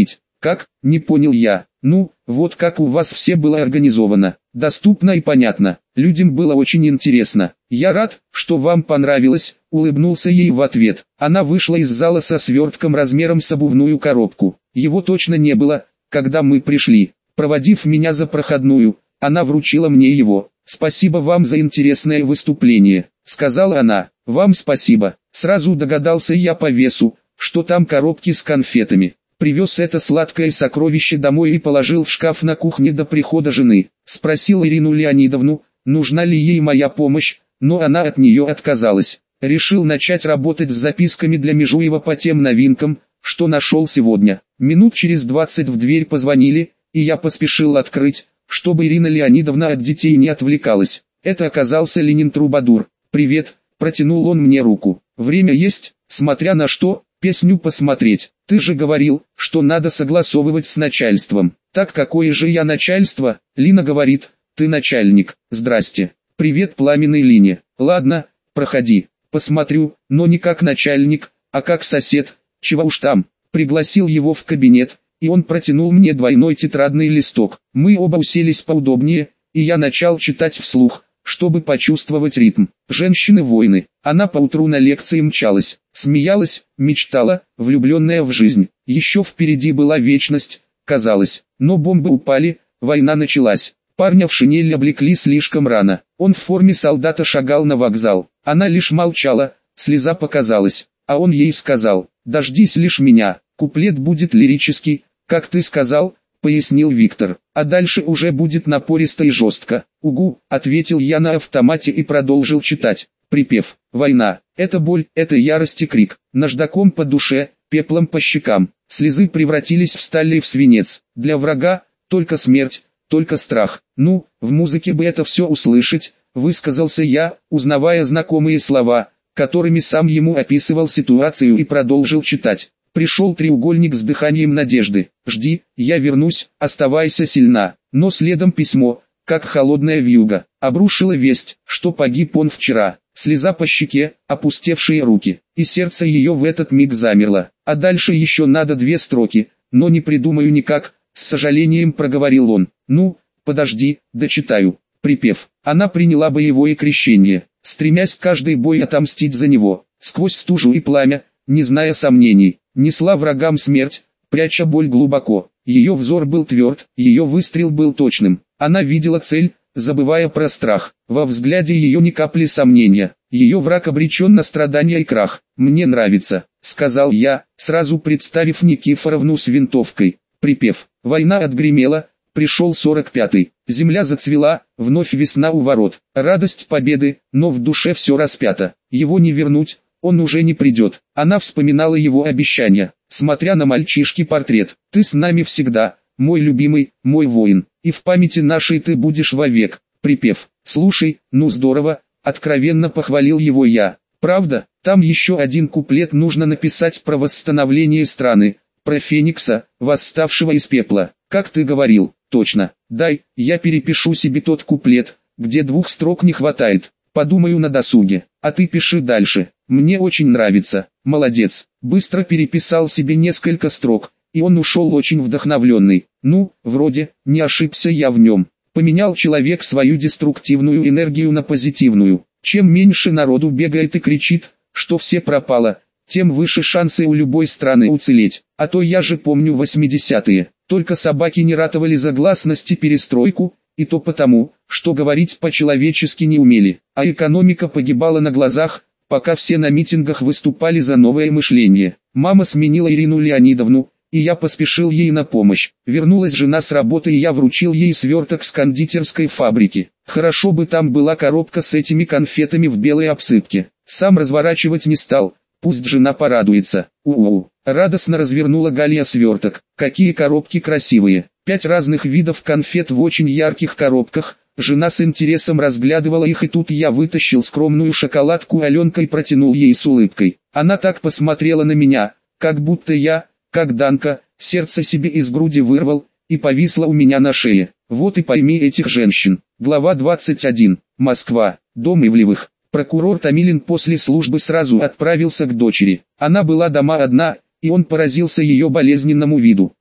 Как, не понял я. Ну, вот как у вас все было организовано. Доступно и понятно. Людям было очень интересно. Я рад, что вам понравилось, улыбнулся ей в ответ. Она вышла из зала со свертком размером с обувную коробку. Его точно не было, когда мы пришли. Проводив меня за проходную, она вручила мне его. «Спасибо вам за интересное выступление», — сказала она. «Вам спасибо». Сразу догадался я по весу, что там коробки с конфетами. Привез это сладкое сокровище домой и положил в шкаф на кухне до прихода жены. Спросил Ирину Леонидовну, нужна ли ей моя помощь, но она от нее отказалась. Решил начать работать с записками для Межуева по тем новинкам, что нашел сегодня. Минут через 20 в дверь позвонили, и я поспешил открыть, чтобы Ирина Леонидовна от детей не отвлекалась. Это оказался Ленин Трубадур. «Привет», протянул он мне руку. «Время есть, смотря на что, песню посмотреть. Ты же говорил, что надо согласовывать с начальством». «Так какое же я начальство?» Лина говорит, «ты начальник». «Здрасте». «Привет пламенной Лине». «Ладно, проходи. Посмотрю, но не как начальник, а как сосед. Чего уж там». Пригласил его в кабинет, и он протянул мне двойной тетрадный листок. Мы оба уселись поудобнее, и я начал читать вслух, чтобы почувствовать ритм. «Женщины-воины». Она поутру на лекции мчалась, смеялась, мечтала, влюбленная в жизнь. Еще впереди была вечность, казалось. Но бомбы упали, война началась. Парня в шинель облекли слишком рано. Он в форме солдата шагал на вокзал. Она лишь молчала, слеза показалась. А он ей сказал, «Дождись лишь меня». Куплет будет лирический, как ты сказал, пояснил Виктор. А дальше уже будет напористо и жестко. «Угу», ответил я на автомате и продолжил читать. Припев. «Война. Это боль, это ярость и крик. Наждаком по душе, пеплом по щекам. Слезы превратились в сталь и в свинец. Для врага только смерть, только страх». Ну, в музыке бы это все услышать, высказался я, узнавая знакомые слова, которыми сам ему описывал ситуацию, и продолжил читать. Пришел треугольник с дыханием надежды. «Жди, я вернусь, оставайся сильна». Но следом письмо, как холодная вьюга, обрушила весть, что погиб он вчера. Слеза по щеке, опустевшие руки, и сердце ее в этот миг замерло. А дальше еще надо 2 строки, но не придумаю никак, с сожалением проговорил он. «Ну, подожди, дочитаю». Припев. Она приняла боевое крещение, стремясь каждый бой отомстить за него. Сквозь стужу и пламя, не зная сомнений, несла врагам смерть, пряча боль глубоко. Ее взор был тверд, ее выстрел был точным. Она видела цель, забывая про страх. Во взгляде ее ни капли сомнения. Ее враг обречен на страдания и крах. «Мне нравится», — сказал я, сразу представив Никифоровну с винтовкой. Припев. Война отгремела, пришел 45-й. Земля зацвела, вновь весна у ворот. Радость победы, но в душе все распято. Его не вернуть, он уже не придет. Она вспоминала его обещания, смотря на мальчишки портрет. «Ты с нами всегда, мой любимый, мой воин, и в памяти нашей ты будешь вовек». Припев. «Слушай, ну здорово», откровенно похвалил его я. «Правда, там еще один куплет нужно написать про восстановление страны, про Феникса, восставшего из пепла, как ты говорил». «Точно, дай, я перепишу себе тот куплет, где 2 строк не хватает. Подумаю на досуге, а ты пиши дальше. Мне очень нравится». «Молодец». Быстро переписал себе несколько строк, и он ушел очень вдохновленный. Ну, вроде, не ошибся я в нем. Поменял человек свою деструктивную энергию на позитивную. Чем меньше народу бегает и кричит, что все пропало, тем выше шансы у любой страны уцелеть. А то я же помню 80-е, только собаки не ратовали за гласность и перестройку, и то потому, что говорить по-человечески не умели, а экономика погибала на глазах, пока все на митингах выступали за новое мышление. Мама сменила Ирину Леонидовну, и я поспешил ей на помощь. Вернулась жена с работы, и я вручил ей сверток с кондитерской фабрики. Хорошо бы там была коробка с этими конфетами в белой обсыпке. Сам разворачивать не стал, пусть жена порадуется. У-у-у. Радостно развернула Галя сверток. Какие коробки красивые. 5 разных видов конфет в очень ярких коробках. Жена с интересом разглядывала их, и тут я вытащил скромную шоколадку Аленка и протянул ей с улыбкой. Она так посмотрела на меня, как будто я, как Данка, сердце себе из груди вырвал, и повисла у меня на шее. Вот и пойми этих женщин. Глава 21. Москва. Дом Ивлевых. Прокурор Томилин после службы сразу отправился к дочери. Она была дома одна, и он поразился ее болезненному виду.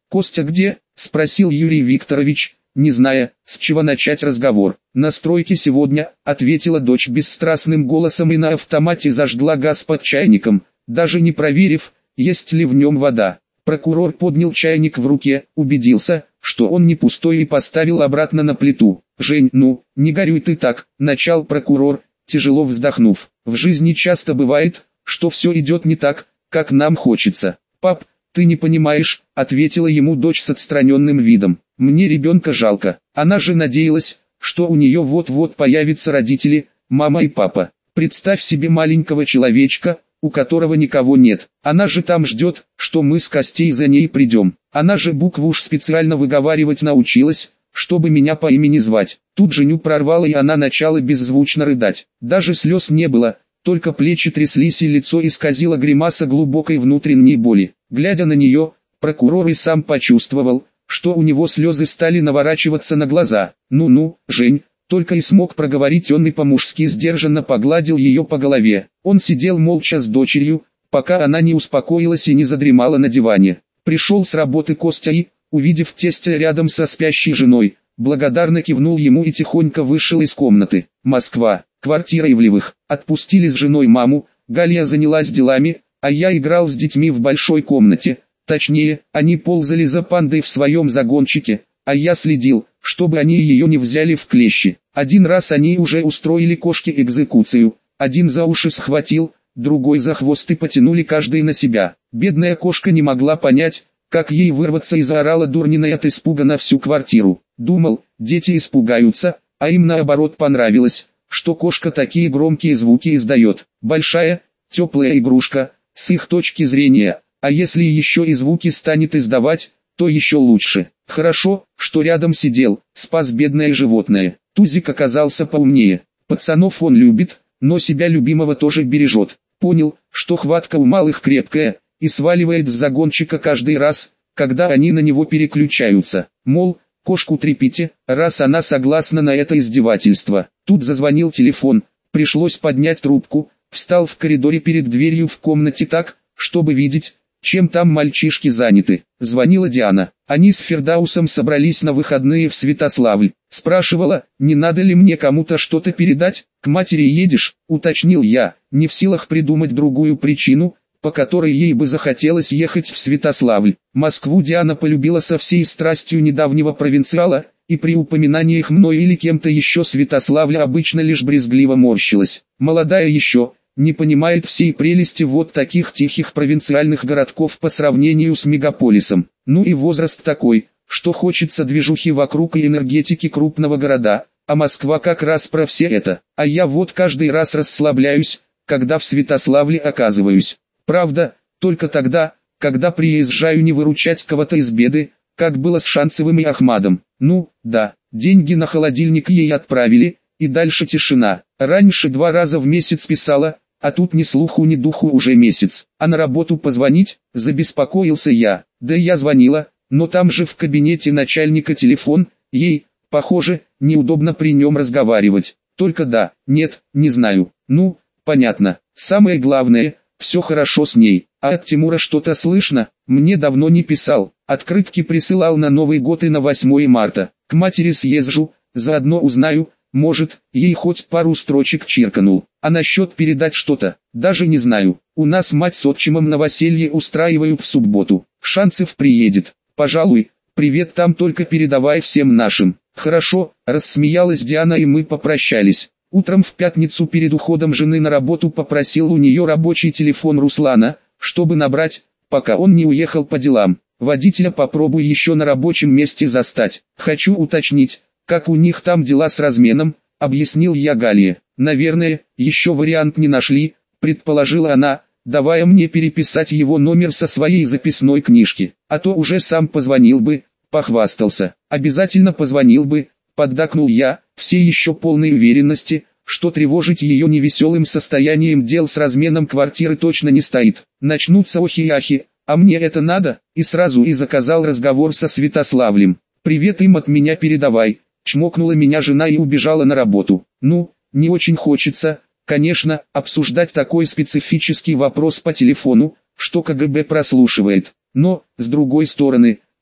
«Костя где?» – спросил Юрий Викторович, не зная, с чего начать разговор. «На стройке сегодня», – ответила дочь бесстрастным голосом и на автомате зажгла газ под чайником, даже не проверив, есть ли в нем вода. Прокурор поднял чайник в руке, убедился, что он не пустой и поставил обратно на плиту. «Жень, ну, не горюй ты так», – начал прокурор, тяжело вздохнув. «В жизни часто бывает, что все идет не так, как нам хочется». «Пап, ты не понимаешь», — ответила ему дочь с отстраненным видом. «Мне ребенка жалко. Она же надеялась, что у нее вот-вот появятся родители, мама и папа. Представь себе маленького человечка, у которого никого нет. Она же там ждет, что мы с Костей за ней придем. Она же букву уж специально выговаривать научилась, чтобы меня по имени звать». Тут Женю прорвало и она начала беззвучно рыдать. Даже слез не было, только плечи тряслись и лицо исказило гримаса глубокой внутренней боли. Глядя на нее, прокурор и сам почувствовал, что у него слезы стали наворачиваться на глаза. «Ну-ну, Жень», только и смог проговорить он и по-мужски сдержанно погладил ее по голове. Он сидел молча с дочерью, пока она не успокоилась и не задремала на диване. Пришел с работы Костя и, увидев тестя рядом со спящей женой, благодарно кивнул ему и тихонько вышел из комнаты. Москва, квартира Ивлевых. Отпустили с женой маму, Галя занялась делами, а я играл с детьми в большой комнате. Точнее, они ползали за пандой в своем загончике, а я следил, чтобы они ее не взяли в клещи. Один раз они уже устроили кошке экзекуцию, один за уши схватил, другой за хвост и потянули каждый на себя. Бедная кошка не могла понять, как ей вырваться, и заорала дурниной от испуга на всю квартиру. Думал, дети испугаются, а им наоборот понравилось, что кошка такие громкие звуки издает. Большая, теплая игрушка, с их точки зрения, а если еще и звуки станет издавать, то еще лучше. Хорошо, что рядом сидел, спас бедное животное. Тузик оказался поумнее. Пацанов он любит, но себя любимого тоже бережет. Понял, что хватка у малых крепкая, и сваливает с загончика каждый раз, когда они на него переключаются. Мол, кошку трепите, раз она согласна на это издевательство. Тут зазвонил телефон, пришлось поднять трубку, встал в коридоре перед дверью в комнате так, чтобы видеть, чем там мальчишки заняты. Звонила Диана. Они с Фердаусом собрались на выходные в Святославль. Спрашивала, не надо ли мне кому-то что-то передать. «К матери едешь?» — уточнил я, не в силах придумать другую причину, по которой ей бы захотелось ехать в Святославль. Москву Диана полюбила со всей страстью недавнего провинциала, и при упоминаниях мной или кем-то еще Святославля обычно лишь брезгливо морщилась. Молодая еще, не понимает всей прелести вот таких тихих провинциальных городков по сравнению с мегаполисом. Ну и возраст такой, что хочется движухи вокруг и энергетики крупного города, а Москва как раз про все это. А я вот каждый раз расслабляюсь, когда в Святославле оказываюсь. Правда, только тогда, когда приезжаю не выручать кого-то из беды, как было с Шанцевым и Ахмадом. Ну, да, деньги на холодильник ей отправили, и дальше тишина. Раньше 2 раза в месяц писала, а тут ни слуху ни духу уже месяц. А на работу позвонить, забеспокоился я. Да я звонила, но там же в кабинете начальника телефон, ей, похоже, неудобно при нем разговаривать. Только да, нет, не знаю. Ну, понятно. Самое главное, все хорошо с ней. А от Тимура что-то слышно? Мне давно не писал. Открытки присылал на Новый год и на 8 марта. К матери съезжу, заодно узнаю, может, ей хоть пару строчек чирканул. А насчет передать что-то, даже не знаю. У нас мать с отчимом новоселье устраивают в субботу. Шанцев приедет. Пожалуй, привет там только передавай всем нашим. Хорошо, рассмеялась Диана, и мы попрощались. Утром в пятницу перед уходом жены на работу попросил у нее рабочий телефон Руслана, чтобы набрать, пока он не уехал по делам. Водителя попробуй еще на рабочем месте застать. Хочу уточнить, как у них там дела с разменом, объяснил я Гале. Наверное, еще вариант не нашли, предположила она, давая мне переписать его номер со своей записной книжки. А то уже сам позвонил бы, похвастался. Обязательно позвонил бы, поддакнул я, все еще полной уверенности, что тревожить ее невеселым состоянием дел с разменом квартиры точно не стоит. Начнутся охи-ахи, а мне это надо, и сразу и заказал разговор со Святославлем. «Привет им от меня передавай», чмокнула меня жена и убежала на работу. Ну, не очень хочется, конечно, обсуждать такой специфический вопрос по телефону, что КГБ прослушивает. Но, с другой стороны,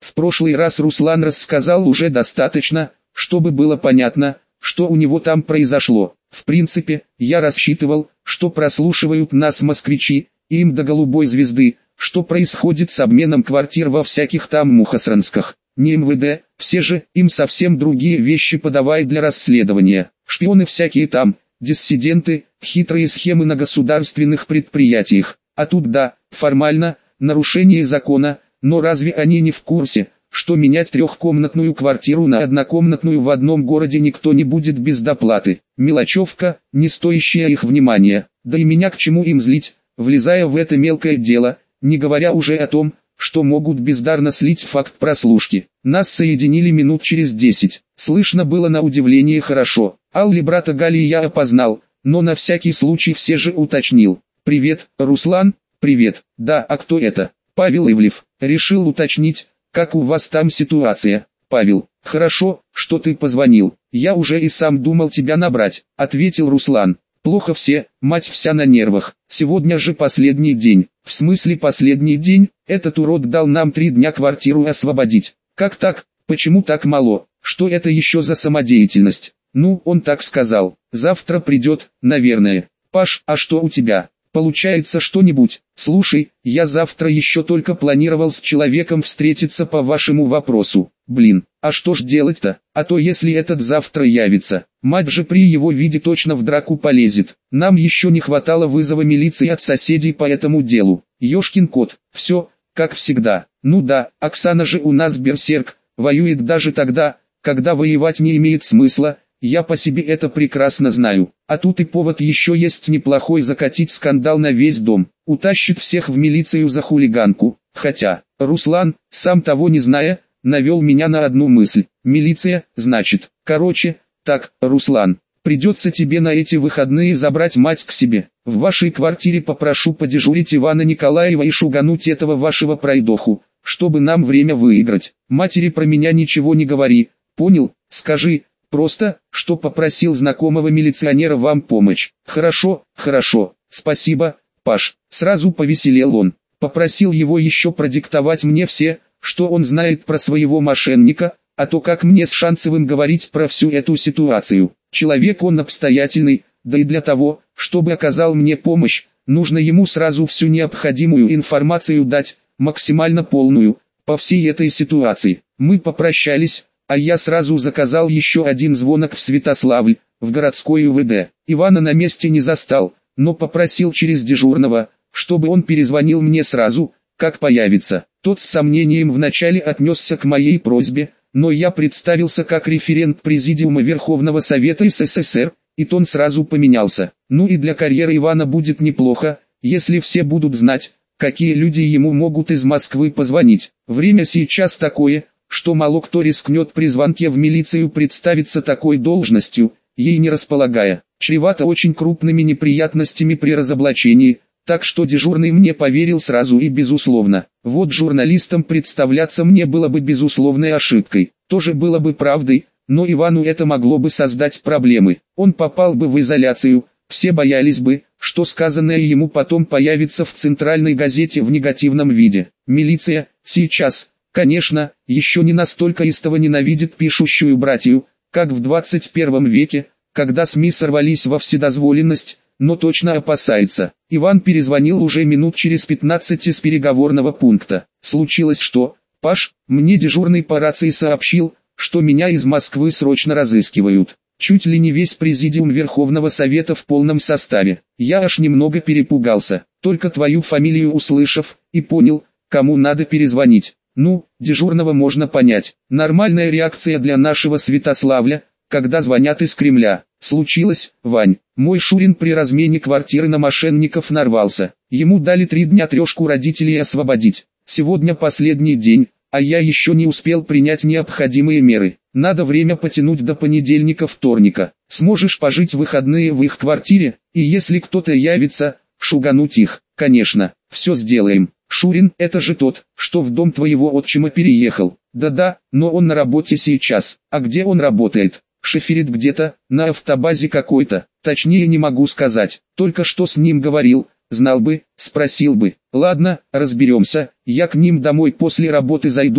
В прошлый раз Руслан рассказал уже достаточно, чтобы было понятно, что у него там произошло. В принципе, я рассчитывал, что прослушивают нас москвичи, и им до голубой звезды, что происходит с обменом квартир во всяких там Мухосрансках. Не МВД, все же им совсем другие вещи подавай для расследования. Шпионы всякие там, диссиденты, хитрые схемы на государственных предприятиях. А тут да, формально, нарушение закона, но разве они не в курсе, что менять трехкомнатную квартиру на однокомнатную в одном городе никто не будет без доплаты? Мелочевка, не стоящая их внимания. Да и меня к чему им злить, влезая в это мелкое дело, не говоря уже о том, что могут бездарно слить факт прослушки. Нас соединили минут через 10. Слышно было на удивление хорошо. Алли брата Гали я опознал, но на всякий случай все же уточнил. «Привет, Руслан». «Привет, да, а кто это?» «Павел Ивлев». Решил уточнить, как у вас там ситуация. «Павел, хорошо, что ты позвонил. Я уже и сам думал тебя набрать», — ответил Руслан. «Плохо все, мать вся на нервах. Сегодня же последний день». «В смысле последний день? Этот урод дал нам 3 дня квартиру освободить». «Как так? Почему так мало? Что это еще за самодеятельность?» «Ну, он так сказал. Завтра придет, наверное». «Паш, а что у тебя? Получается что-нибудь?» «Слушай, я завтра еще только планировал с человеком встретиться по вашему вопросу. Блин, а что ж делать-то? А то если этот завтра явится, мать же при его виде точно в драку полезет. Нам еще не хватало вызова милиции от соседей по этому делу. Ёшкин кот, все, как всегда. Ну да, Оксана же у нас берсерк, воюет даже тогда, когда воевать не имеет смысла. Я по себе это прекрасно знаю. А тут и повод еще есть неплохой закатить скандал на весь дом. Утащит всех в милицию за хулиганку. Хотя, Руслан, сам того не зная, навел меня на одну мысль. Милиция, значит. Короче, так, Руслан, придется тебе на эти выходные забрать мать к себе. В вашей квартире попрошу подежурить Ивана Николаева и шугануть этого вашего пройдоху, чтобы нам время выиграть. Матери про меня ничего не говори, понял? Скажи просто, что попросил знакомого милиционера вам помочь. Хорошо, хорошо, спасибо, Паш. Сразу повеселел он. Попросил его еще продиктовать мне все, что он знает про своего мошенника, а то как мне с Шанцевым говорить про всю эту ситуацию. Человек он обстоятельный, да и для того, чтобы оказал мне помощь, нужно ему сразу всю необходимую информацию дать, максимально полную, по всей этой ситуации. Мы попрощались. А я сразу заказал еще один звонок в Святославль, в городской УВД. Ивана на месте не застал, но попросил через дежурного, чтобы он перезвонил мне сразу, как появится. Тот с сомнением вначале отнесся к моей просьбе, но я представился как референт Президиума Верховного Совета СССР, и тон сразу поменялся. Ну и для карьеры Ивана будет неплохо, если все будут знать, какие люди ему могут из Москвы позвонить. Время сейчас такое, что мало кто рискнет при звонке в милицию представиться такой должностью, ей не располагая. Чревато очень крупными неприятностями при разоблачении, так что дежурный мне поверил сразу и безусловно. Вот журналистам представляться мне было бы безусловной ошибкой, тоже было бы правдой, но Ивану это могло бы создать проблемы. Он попал бы в изоляцию, все боялись бы, что сказанное ему потом появится в центральной газете в негативном виде. Милиция, сейчас, конечно, еще не настолько истово ненавидит пишущую братью, как в 21 веке, когда СМИ сорвались во вседозволенность, но точно опасается. Иван перезвонил уже минут через 15 из переговорного пункта. Случилось что, Паш, мне дежурный по рации сообщил, что меня из Москвы срочно разыскивают. Чуть ли не весь президиум Верховного Совета в полном составе. Я аж немного перепугался, только твою фамилию услышав, и понял, кому надо перезвонить. Ну, дежурного можно понять. Нормальная реакция для нашего Святославля, когда звонят из Кремля. Случилось, Вань. Мой Шурин при размене квартиры на мошенников нарвался. Ему дали 3 дня трешку родителей освободить. Сегодня последний день, а я еще не успел принять необходимые меры. Надо время потянуть до понедельника-вторника. Сможешь пожить выходные в их квартире, и если кто-то явится, шугануть их. Конечно, все сделаем. Шурин, это же тот, что в дом твоего отчима переехал. Да-да, но он на работе сейчас. А где он работает? Шоферит где-то, на автобазе какой-то. Точнее не могу сказать. Только что с ним говорил, знал бы, спросил бы. Ладно, разберемся, я к ним домой после работы зайду,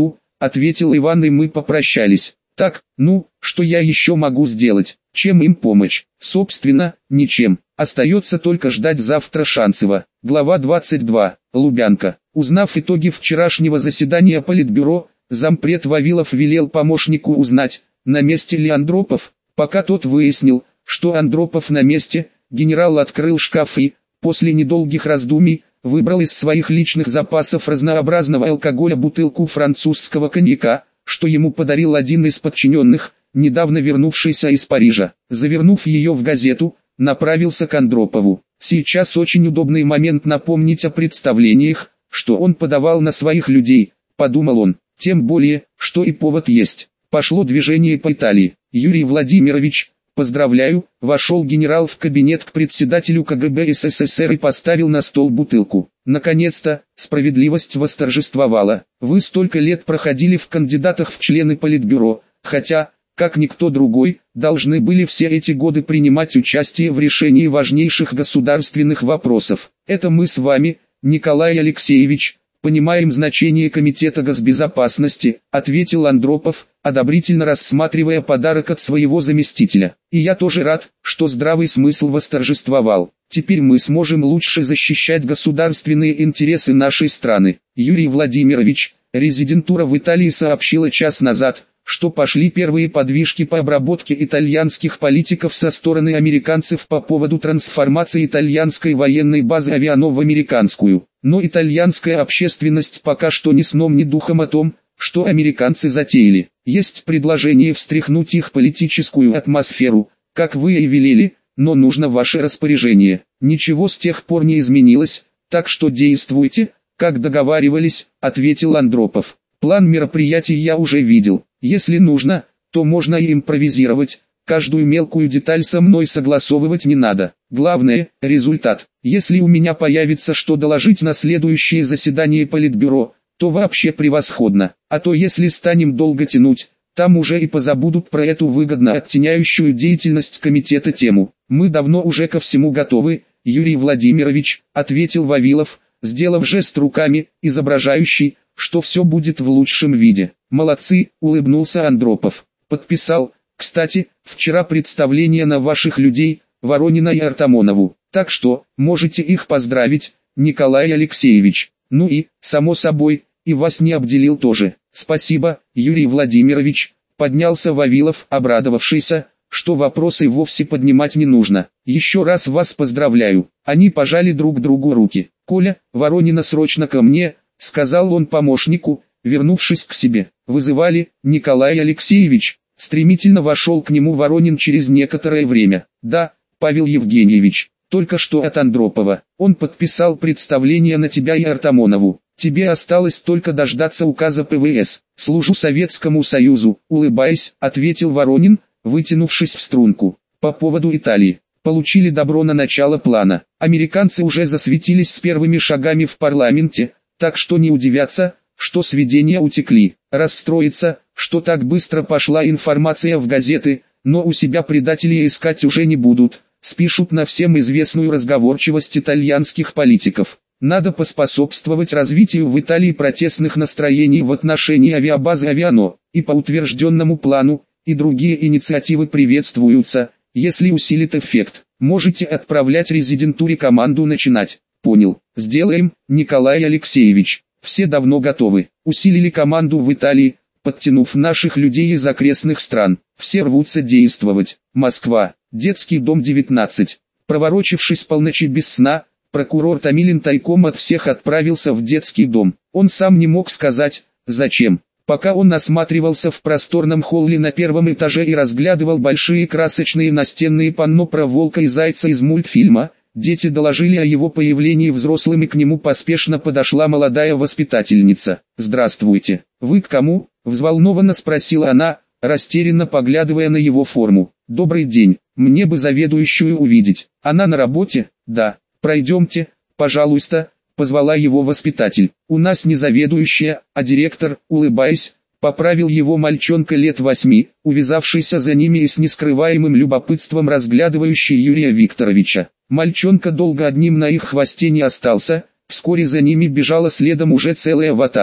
ответил Иван, и мы попрощались. Так, ну, что я еще могу сделать? Чем им помочь? Собственно, ничем. Остается только ждать завтра Шанцева. Глава 22. Лубянка. Узнав итоги вчерашнего заседания Политбюро, зампред Вавилов велел помощнику узнать, на месте ли Андропов. Пока тот выяснил, что Андропов на месте, генерал открыл шкаф и, после недолгих раздумий, выбрал из своих личных запасов разнообразного алкоголя бутылку французского коньяка, что ему подарил один из подчиненных, недавно вернувшийся из Парижа. Завернув ее в газету, направился к Андропову. Сейчас очень удобный момент напомнить о представлениях, что он подавал на своих людей, подумал он, тем более, что и повод есть. Пошло движение по Италии. Юрий Владимирович, поздравляю, вошел генерал в кабинет к председателю КГБ СССР и поставил на стол бутылку. Наконец-то, справедливость восторжествовала. Вы столько лет проходили в кандидатах в члены Политбюро, хотя, как никто другой, должны были все эти годы принимать участие в решении важнейших государственных вопросов. Это мы с вами, Николай Алексеевич, понимаем значение Комитета госбезопасности, ответил Андропов, одобрительно рассматривая подарок от своего заместителя. И я тоже рад, что здравый смысл восторжествовал. Теперь мы сможем лучше защищать государственные интересы нашей страны. Юрий Владимирович, резидентура в Италии сообщила час назад, что пошли первые подвижки по обработке итальянских политиков со стороны американцев по поводу трансформации итальянской военной базы Авиано в американскую. Но итальянская общественность пока что ни сном ни духом о том, что американцы затеяли. Есть предложение встряхнуть их политическую атмосферу, как вы и велели, но нужно ваше распоряжение. Ничего с тех пор не изменилось, так что действуйте, как договаривались, ответил Андропов. План мероприятий я уже видел. Если нужно, то можно и импровизировать. Каждую мелкую деталь со мной согласовывать не надо. Главное – результат. Если у меня появится что доложить на следующее заседание Политбюро, то вообще превосходно. А то если станем долго тянуть, там уже и позабудут про эту выгодно оттеняющую деятельность комитета тему. Мы давно уже ко всему готовы, Юрий Владимирович, ответил Вавилов, сделав жест руками, изображающий, что все будет в лучшем виде. Молодцы, улыбнулся Андропов. Подписал, кстати, вчера представление на ваших людей, Воронина и Артамонову. Так что, можете их поздравить, Николай Алексеевич. Ну и, само собой, и вас не обделил тоже. Спасибо, Юрий Владимирович, поднялся Вавилов, обрадовавшийся, что вопросы вовсе поднимать не нужно. Еще раз вас поздравляю. Они пожали друг другу руки. Коля, Воронина срочно ко мне, сказал он помощнику, вернувшись к себе. Вызывали, Николай Алексеевич. Стремительно вошел к нему Воронин через некоторое время. Да, Павел Евгеньевич, только что от Андропова. Он подписал представление на тебя и Артамонову. Тебе осталось только дождаться указа ПВС. Служу Советскому Союзу, улыбаясь, ответил Воронин, вытянувшись в струнку. По поводу Италии. Получили добро на начало плана. Американцы уже засветились с первыми шагами в парламенте, так что не удивятся, что сведения утекли. Расстроиться, что так быстро пошла информация в газеты, но у себя предателей искать уже не будут. Спишут на всем известную разговорчивость итальянских политиков. Надо поспособствовать развитию в Италии протестных настроений в отношении авиабазы Авиано, и по утвержденному плану, и другие инициативы приветствуются, если усилит эффект. Можете отправлять резидентуре команду начинать. Понял. Сделаем, Николай Алексеевич. Все давно готовы. Усилили команду в Италии, подтянув наших людей из окрестных стран. Все рвутся действовать. Москва. Детский дом 19. Проворочившись полночи без сна, прокурор Томилин тайком от всех отправился в детский дом. Он сам не мог сказать, зачем. Пока он осматривался в просторном холле на первом этаже и разглядывал большие красочные настенные панно про волка и зайца из мультфильма, дети доложили о его появлении взрослым, и к нему поспешно подошла молодая воспитательница. «Здравствуйте. Вы к кому?» – взволнованно спросила она, растерянно поглядывая на его форму. «Добрый день. Мне бы заведующую увидеть. Она на работе?» «Да. Пройдемте, пожалуйста», — позвала его воспитатель. «У нас не заведующая, а директор», — улыбаясь, поправил его мальчонка лет 8, увязавшийся за ними и с нескрываемым любопытством разглядывающий Юрия Викторовича. Мальчонка долго одним на их хвосте не остался, вскоре за ними бежала следом уже целая ватага.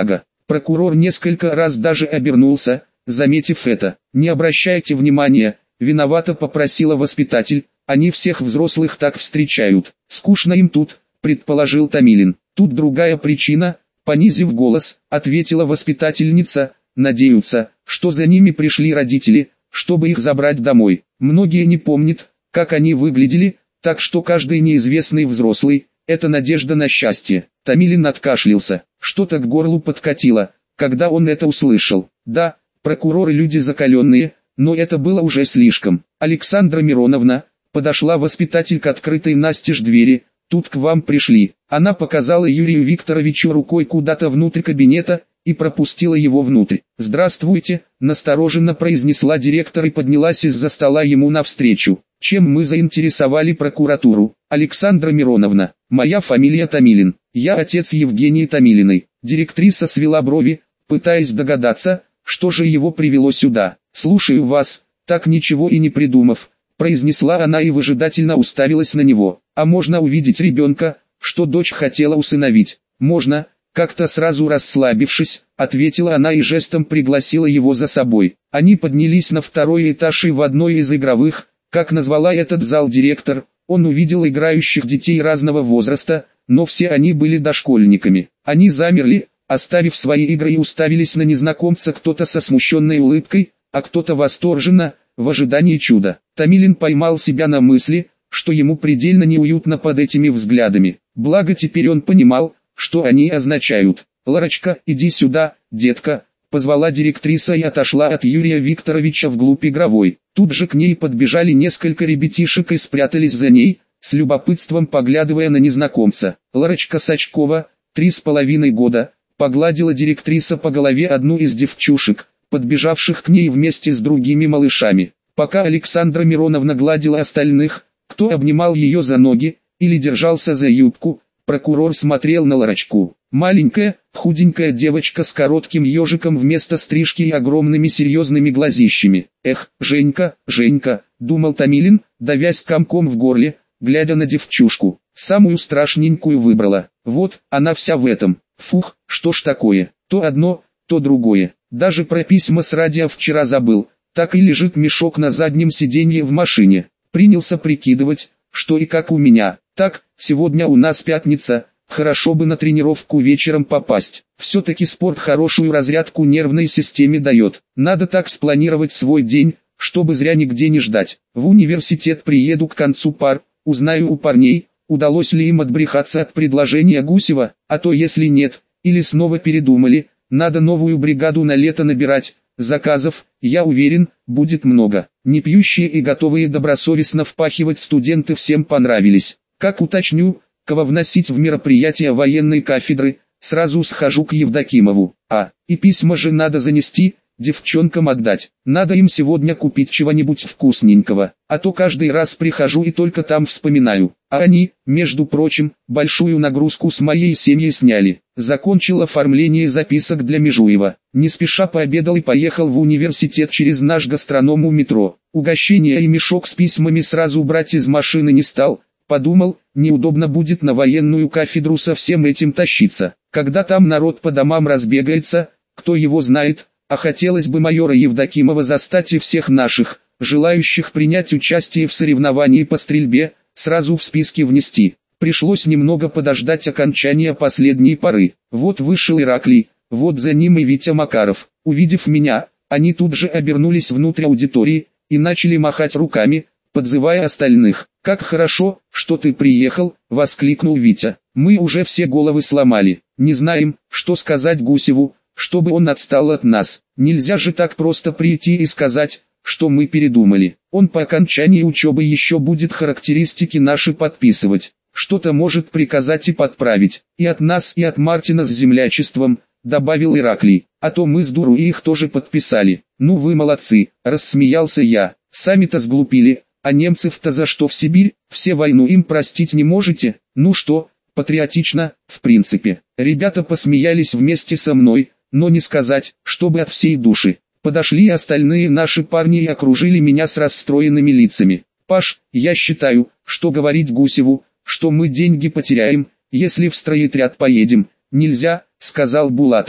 Прокурор несколько раз даже обернулся, заметив это. «Не обращайте внимания», — виновато попросила воспитатель, «они всех взрослых так встречают. Скучно им тут», — предположил Томилин. «Тут другая причина», — понизив голос, ответила воспитательница, «надеются, что за ними пришли родители, чтобы их забрать домой. Многие не помнят, как они выглядели, так что каждый неизвестный взрослый — это надежда на счастье». Томилин откашлялся, что-то к горлу подкатило, когда он это услышал. Да, прокуроры люди закаленные, но это было уже слишком. «Александра Мироновна», подошла воспитатель к открытой настежь двери, «тут к вам пришли». Она показала Юрию Викторовичу рукой куда-то внутрь кабинета и пропустила его внутрь. «Здравствуйте», настороженно произнесла директор и поднялась из-за стола ему навстречу. «Чем мы заинтересовали прокуратуру?» «Александра Мироновна, моя фамилия Томилин, я отец Евгении Томилиной». Директриса свела брови, пытаясь догадаться, что же его привело сюда. «Слушаю вас», так ничего и не придумав, произнесла она и выжидательно уставилась на него. «А можно увидеть ребенка, что дочь хотела усыновить?» «Можно», как-то сразу расслабившись, ответила она и жестом пригласила его за собой. Они поднялись на второй этаж и в одной из игровых, как назвала этот зал директор, он увидел играющих детей разного возраста, но все они были дошкольниками. Они замерли, оставив свои игры и уставились на незнакомца, кто-то со смущенной улыбкой, а кто-то восторженно, в ожидании чуда. Томилин поймал себя на мысли, что ему предельно неуютно под этими взглядами. Благо теперь он понимал, что они означают. «Ларочка, иди сюда, детка», позвала директриса и отошла от Юрия Викторовича вглубь игровой. Тут же к ней подбежали несколько ребятишек и спрятались за ней, с любопытством поглядывая на незнакомца. Ларочка Сачкова, 3,5 года, погладила директриса по голове одну из девчушек, подбежавших к ней вместе с другими малышами. Пока Александра Мироновна гладила остальных, кто обнимал ее за ноги или держался за юбку, прокурор смотрел на Ларочку. Маленькая, худенькая девочка с коротким ежиком вместо стрижки и огромными серьезными глазищами. «Эх, Женька, Женька», — думал Томилин, давясь комком в горле, глядя на девчушку. Самую страшненькую выбрала. Вот, она вся в этом. Фух, что ж такое, то одно, то другое. Даже про письма с радио вчера забыл, так и лежит мешок на заднем сиденье в машине. Принялся прикидывать, что и как у меня. Так, сегодня у нас пятница, хорошо бы на тренировку вечером попасть. Все-таки спорт хорошую разрядку нервной системе дает. Надо так спланировать свой день, чтобы зря нигде не ждать. В университет приеду к концу пар, узнаю у парней, удалось ли им отбрехаться от предложения Гусева, а то если нет, или снова передумали, надо новую бригаду на лето набирать. Заказов, я уверен, будет много. Непьющие и готовые добросовестно впахивать студенты всем понравились. Как уточню, кого вносить в мероприятия военной кафедры, сразу схожу к Евдокимову. И письма же надо занести, девчонкам отдать. Надо им сегодня купить чего-нибудь вкусненького, а то каждый раз прихожу и только там вспоминаю. А они, между прочим, большую нагрузку с моей семьей сняли. Закончил оформление записок для Межуева. Не спеша пообедал и поехал в университет через наш гастроном у метро. Угощение и мешок с письмами сразу брать из машины не стал. Подумал, неудобно будет на военную кафедру со всем этим тащиться. Когда там народ по домам разбегается, кто его знает, а хотелось бы майора Евдокимова застать и всех наших, желающих принять участие в соревновании по стрельбе, сразу в списки внести. Пришлось немного подождать окончания последней поры. Вот вышел Ираклий, вот за ним и Витя Макаров. Увидев меня, они тут же обернулись внутрь аудитории и начали махать руками, подзывая остальных. «Как хорошо, что ты приехал», — воскликнул Витя. «Мы уже все головы сломали, не знаем, что сказать Гусеву, чтобы он отстал от нас. Нельзя же так просто прийти и сказать, что мы передумали. Он по окончании учебы еще будет характеристики наши подписывать. Что-то может приказать и подправить. И от нас, и от Мартина с землячеством», — добавил Ираклий. «А то мы с дуру и их тоже подписали». «Ну вы молодцы», — рассмеялся я. «Сами-то сглупили, а немцев-то за что в Сибирь? Все войну им простить не можете? Ну что, патриотично, в принципе». Ребята посмеялись вместе со мной, но не сказать, чтобы от всей души. Подошли остальные наши парни и окружили меня с расстроенными лицами. «Паш, я считаю, что говорить Гусеву, что мы деньги потеряем, если в стройотряд поедем, нельзя», — сказал Булатов.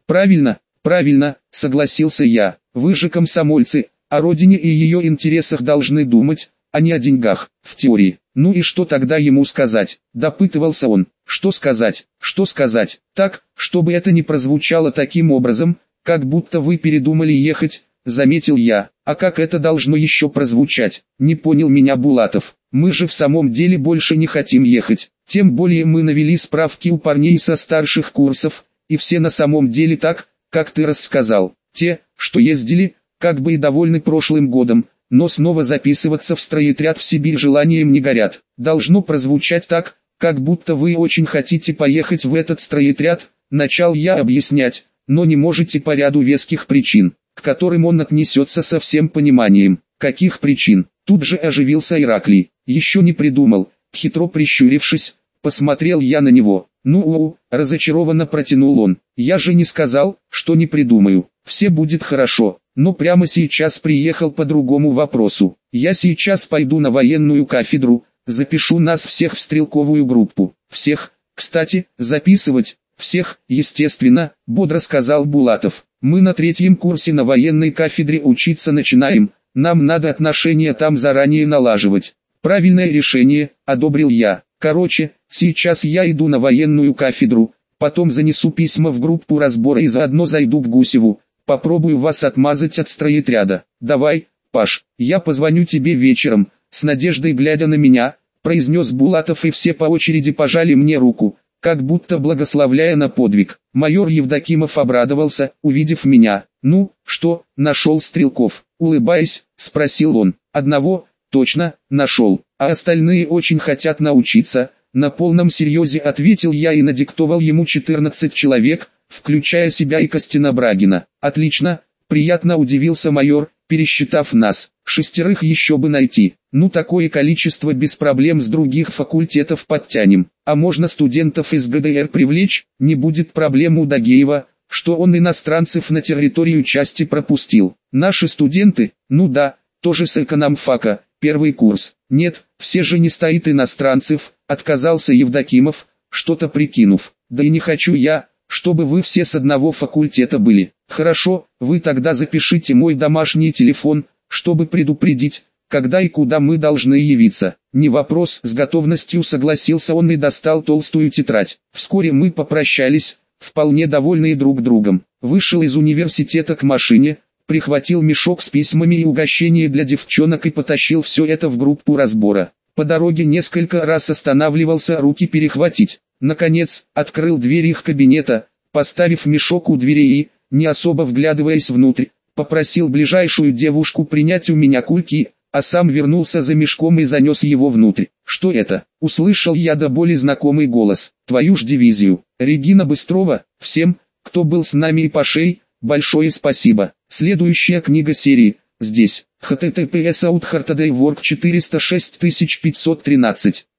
Правильно, правильно, согласился я. Вы же комсомольцы, о родине и ее интересах должны думать, а не о деньгах, в теории. Ну и что тогда ему сказать? Допытывался он. Что сказать? Что сказать? Так, чтобы это не прозвучало таким образом, как будто вы передумали ехать, заметил я. А как это должно еще прозвучать? Не понял меня Булатов. Мы же в самом деле больше не хотим ехать. Тем более мы навели справки у парней со старших курсов, и все на самом деле так, как ты рассказал. Те, что ездили, как бы и довольны прошлым годом, но снова записываться в стройотряд в Сибирь желанием не горят. Должно прозвучать так, как будто вы очень хотите поехать в этот стройотряд, начал я объяснять, но не можете по ряду веских причин, к которым он отнесется со всем пониманием. Каких причин? Тут же оживился Ираклий. Еще не придумал. Хитро прищурившись, посмотрел я на него. Разочарованно протянул он. Я же не сказал, что не придумаю. Все будет хорошо. Но прямо сейчас приехал по другому вопросу. Я сейчас пойду на военную кафедру, запишу нас всех в стрелковую группу. Всех, кстати, записывать, всех, естественно, бодро сказал Булатов. Мы на 3-м курсе на военной кафедре учиться начинаем, нам надо отношения там заранее налаживать. Правильное решение, одобрил я. Короче, сейчас я иду на военную кафедру, потом занесу письма в группу разбора и заодно зайду к Гусеву. Попробую вас отмазать от стройотряда. Давай, Паш, я позвоню тебе вечером, с надеждой глядя на меня, произнес Булатов, и все по очереди пожали мне руку, как будто благословляя на подвиг. Майор Евдокимов обрадовался, увидев меня. Ну, что, нашел стрелков? Улыбаясь, спросил он. Одного, точно, нашел, а остальные очень хотят научиться. На полном серьезе ответил я и надиктовал ему 14 человек, включая себя и Костина Брагина. Отлично, приятно удивился майор, пересчитав нас. 6 еще бы найти. Ну такое количество без проблем с других факультетов подтянем. А можно студентов из ГДР привлечь, не будет проблем у Дагеева, что он иностранцев на территорию части пропустил. Наши студенты, ну да, тоже с экономфака, 1-й курс. Нет, все же не стоит иностранцев, отказался Евдокимов, что-то прикинув. Да и не хочу я, чтобы вы все с одного факультета были. Хорошо, вы тогда запишите мой домашний телефон, чтобы предупредить, когда и куда мы должны явиться. Не вопрос, с готовностью согласился он и достал толстую тетрадь. Вскоре мы попрощались, вполне довольные друг другом. Вышел из университета к машине, прихватил мешок с письмами и угощения для девчонок и потащил все это в группу разбора. По дороге несколько раз останавливался руки перехватить. Наконец, открыл дверь их кабинета, поставив мешок у двери и, не особо вглядываясь внутрь, попросил ближайшую девушку принять у меня кульки, а сам вернулся за мешком и занес его внутрь. Что это? Услышал я до боли знакомый голос. Твою ж дивизию. Регина Быстрова. Всем, кто был с нами и Пашей, большое спасибо. Следующая книга серии. Здесь. https://outhartodaywork 406513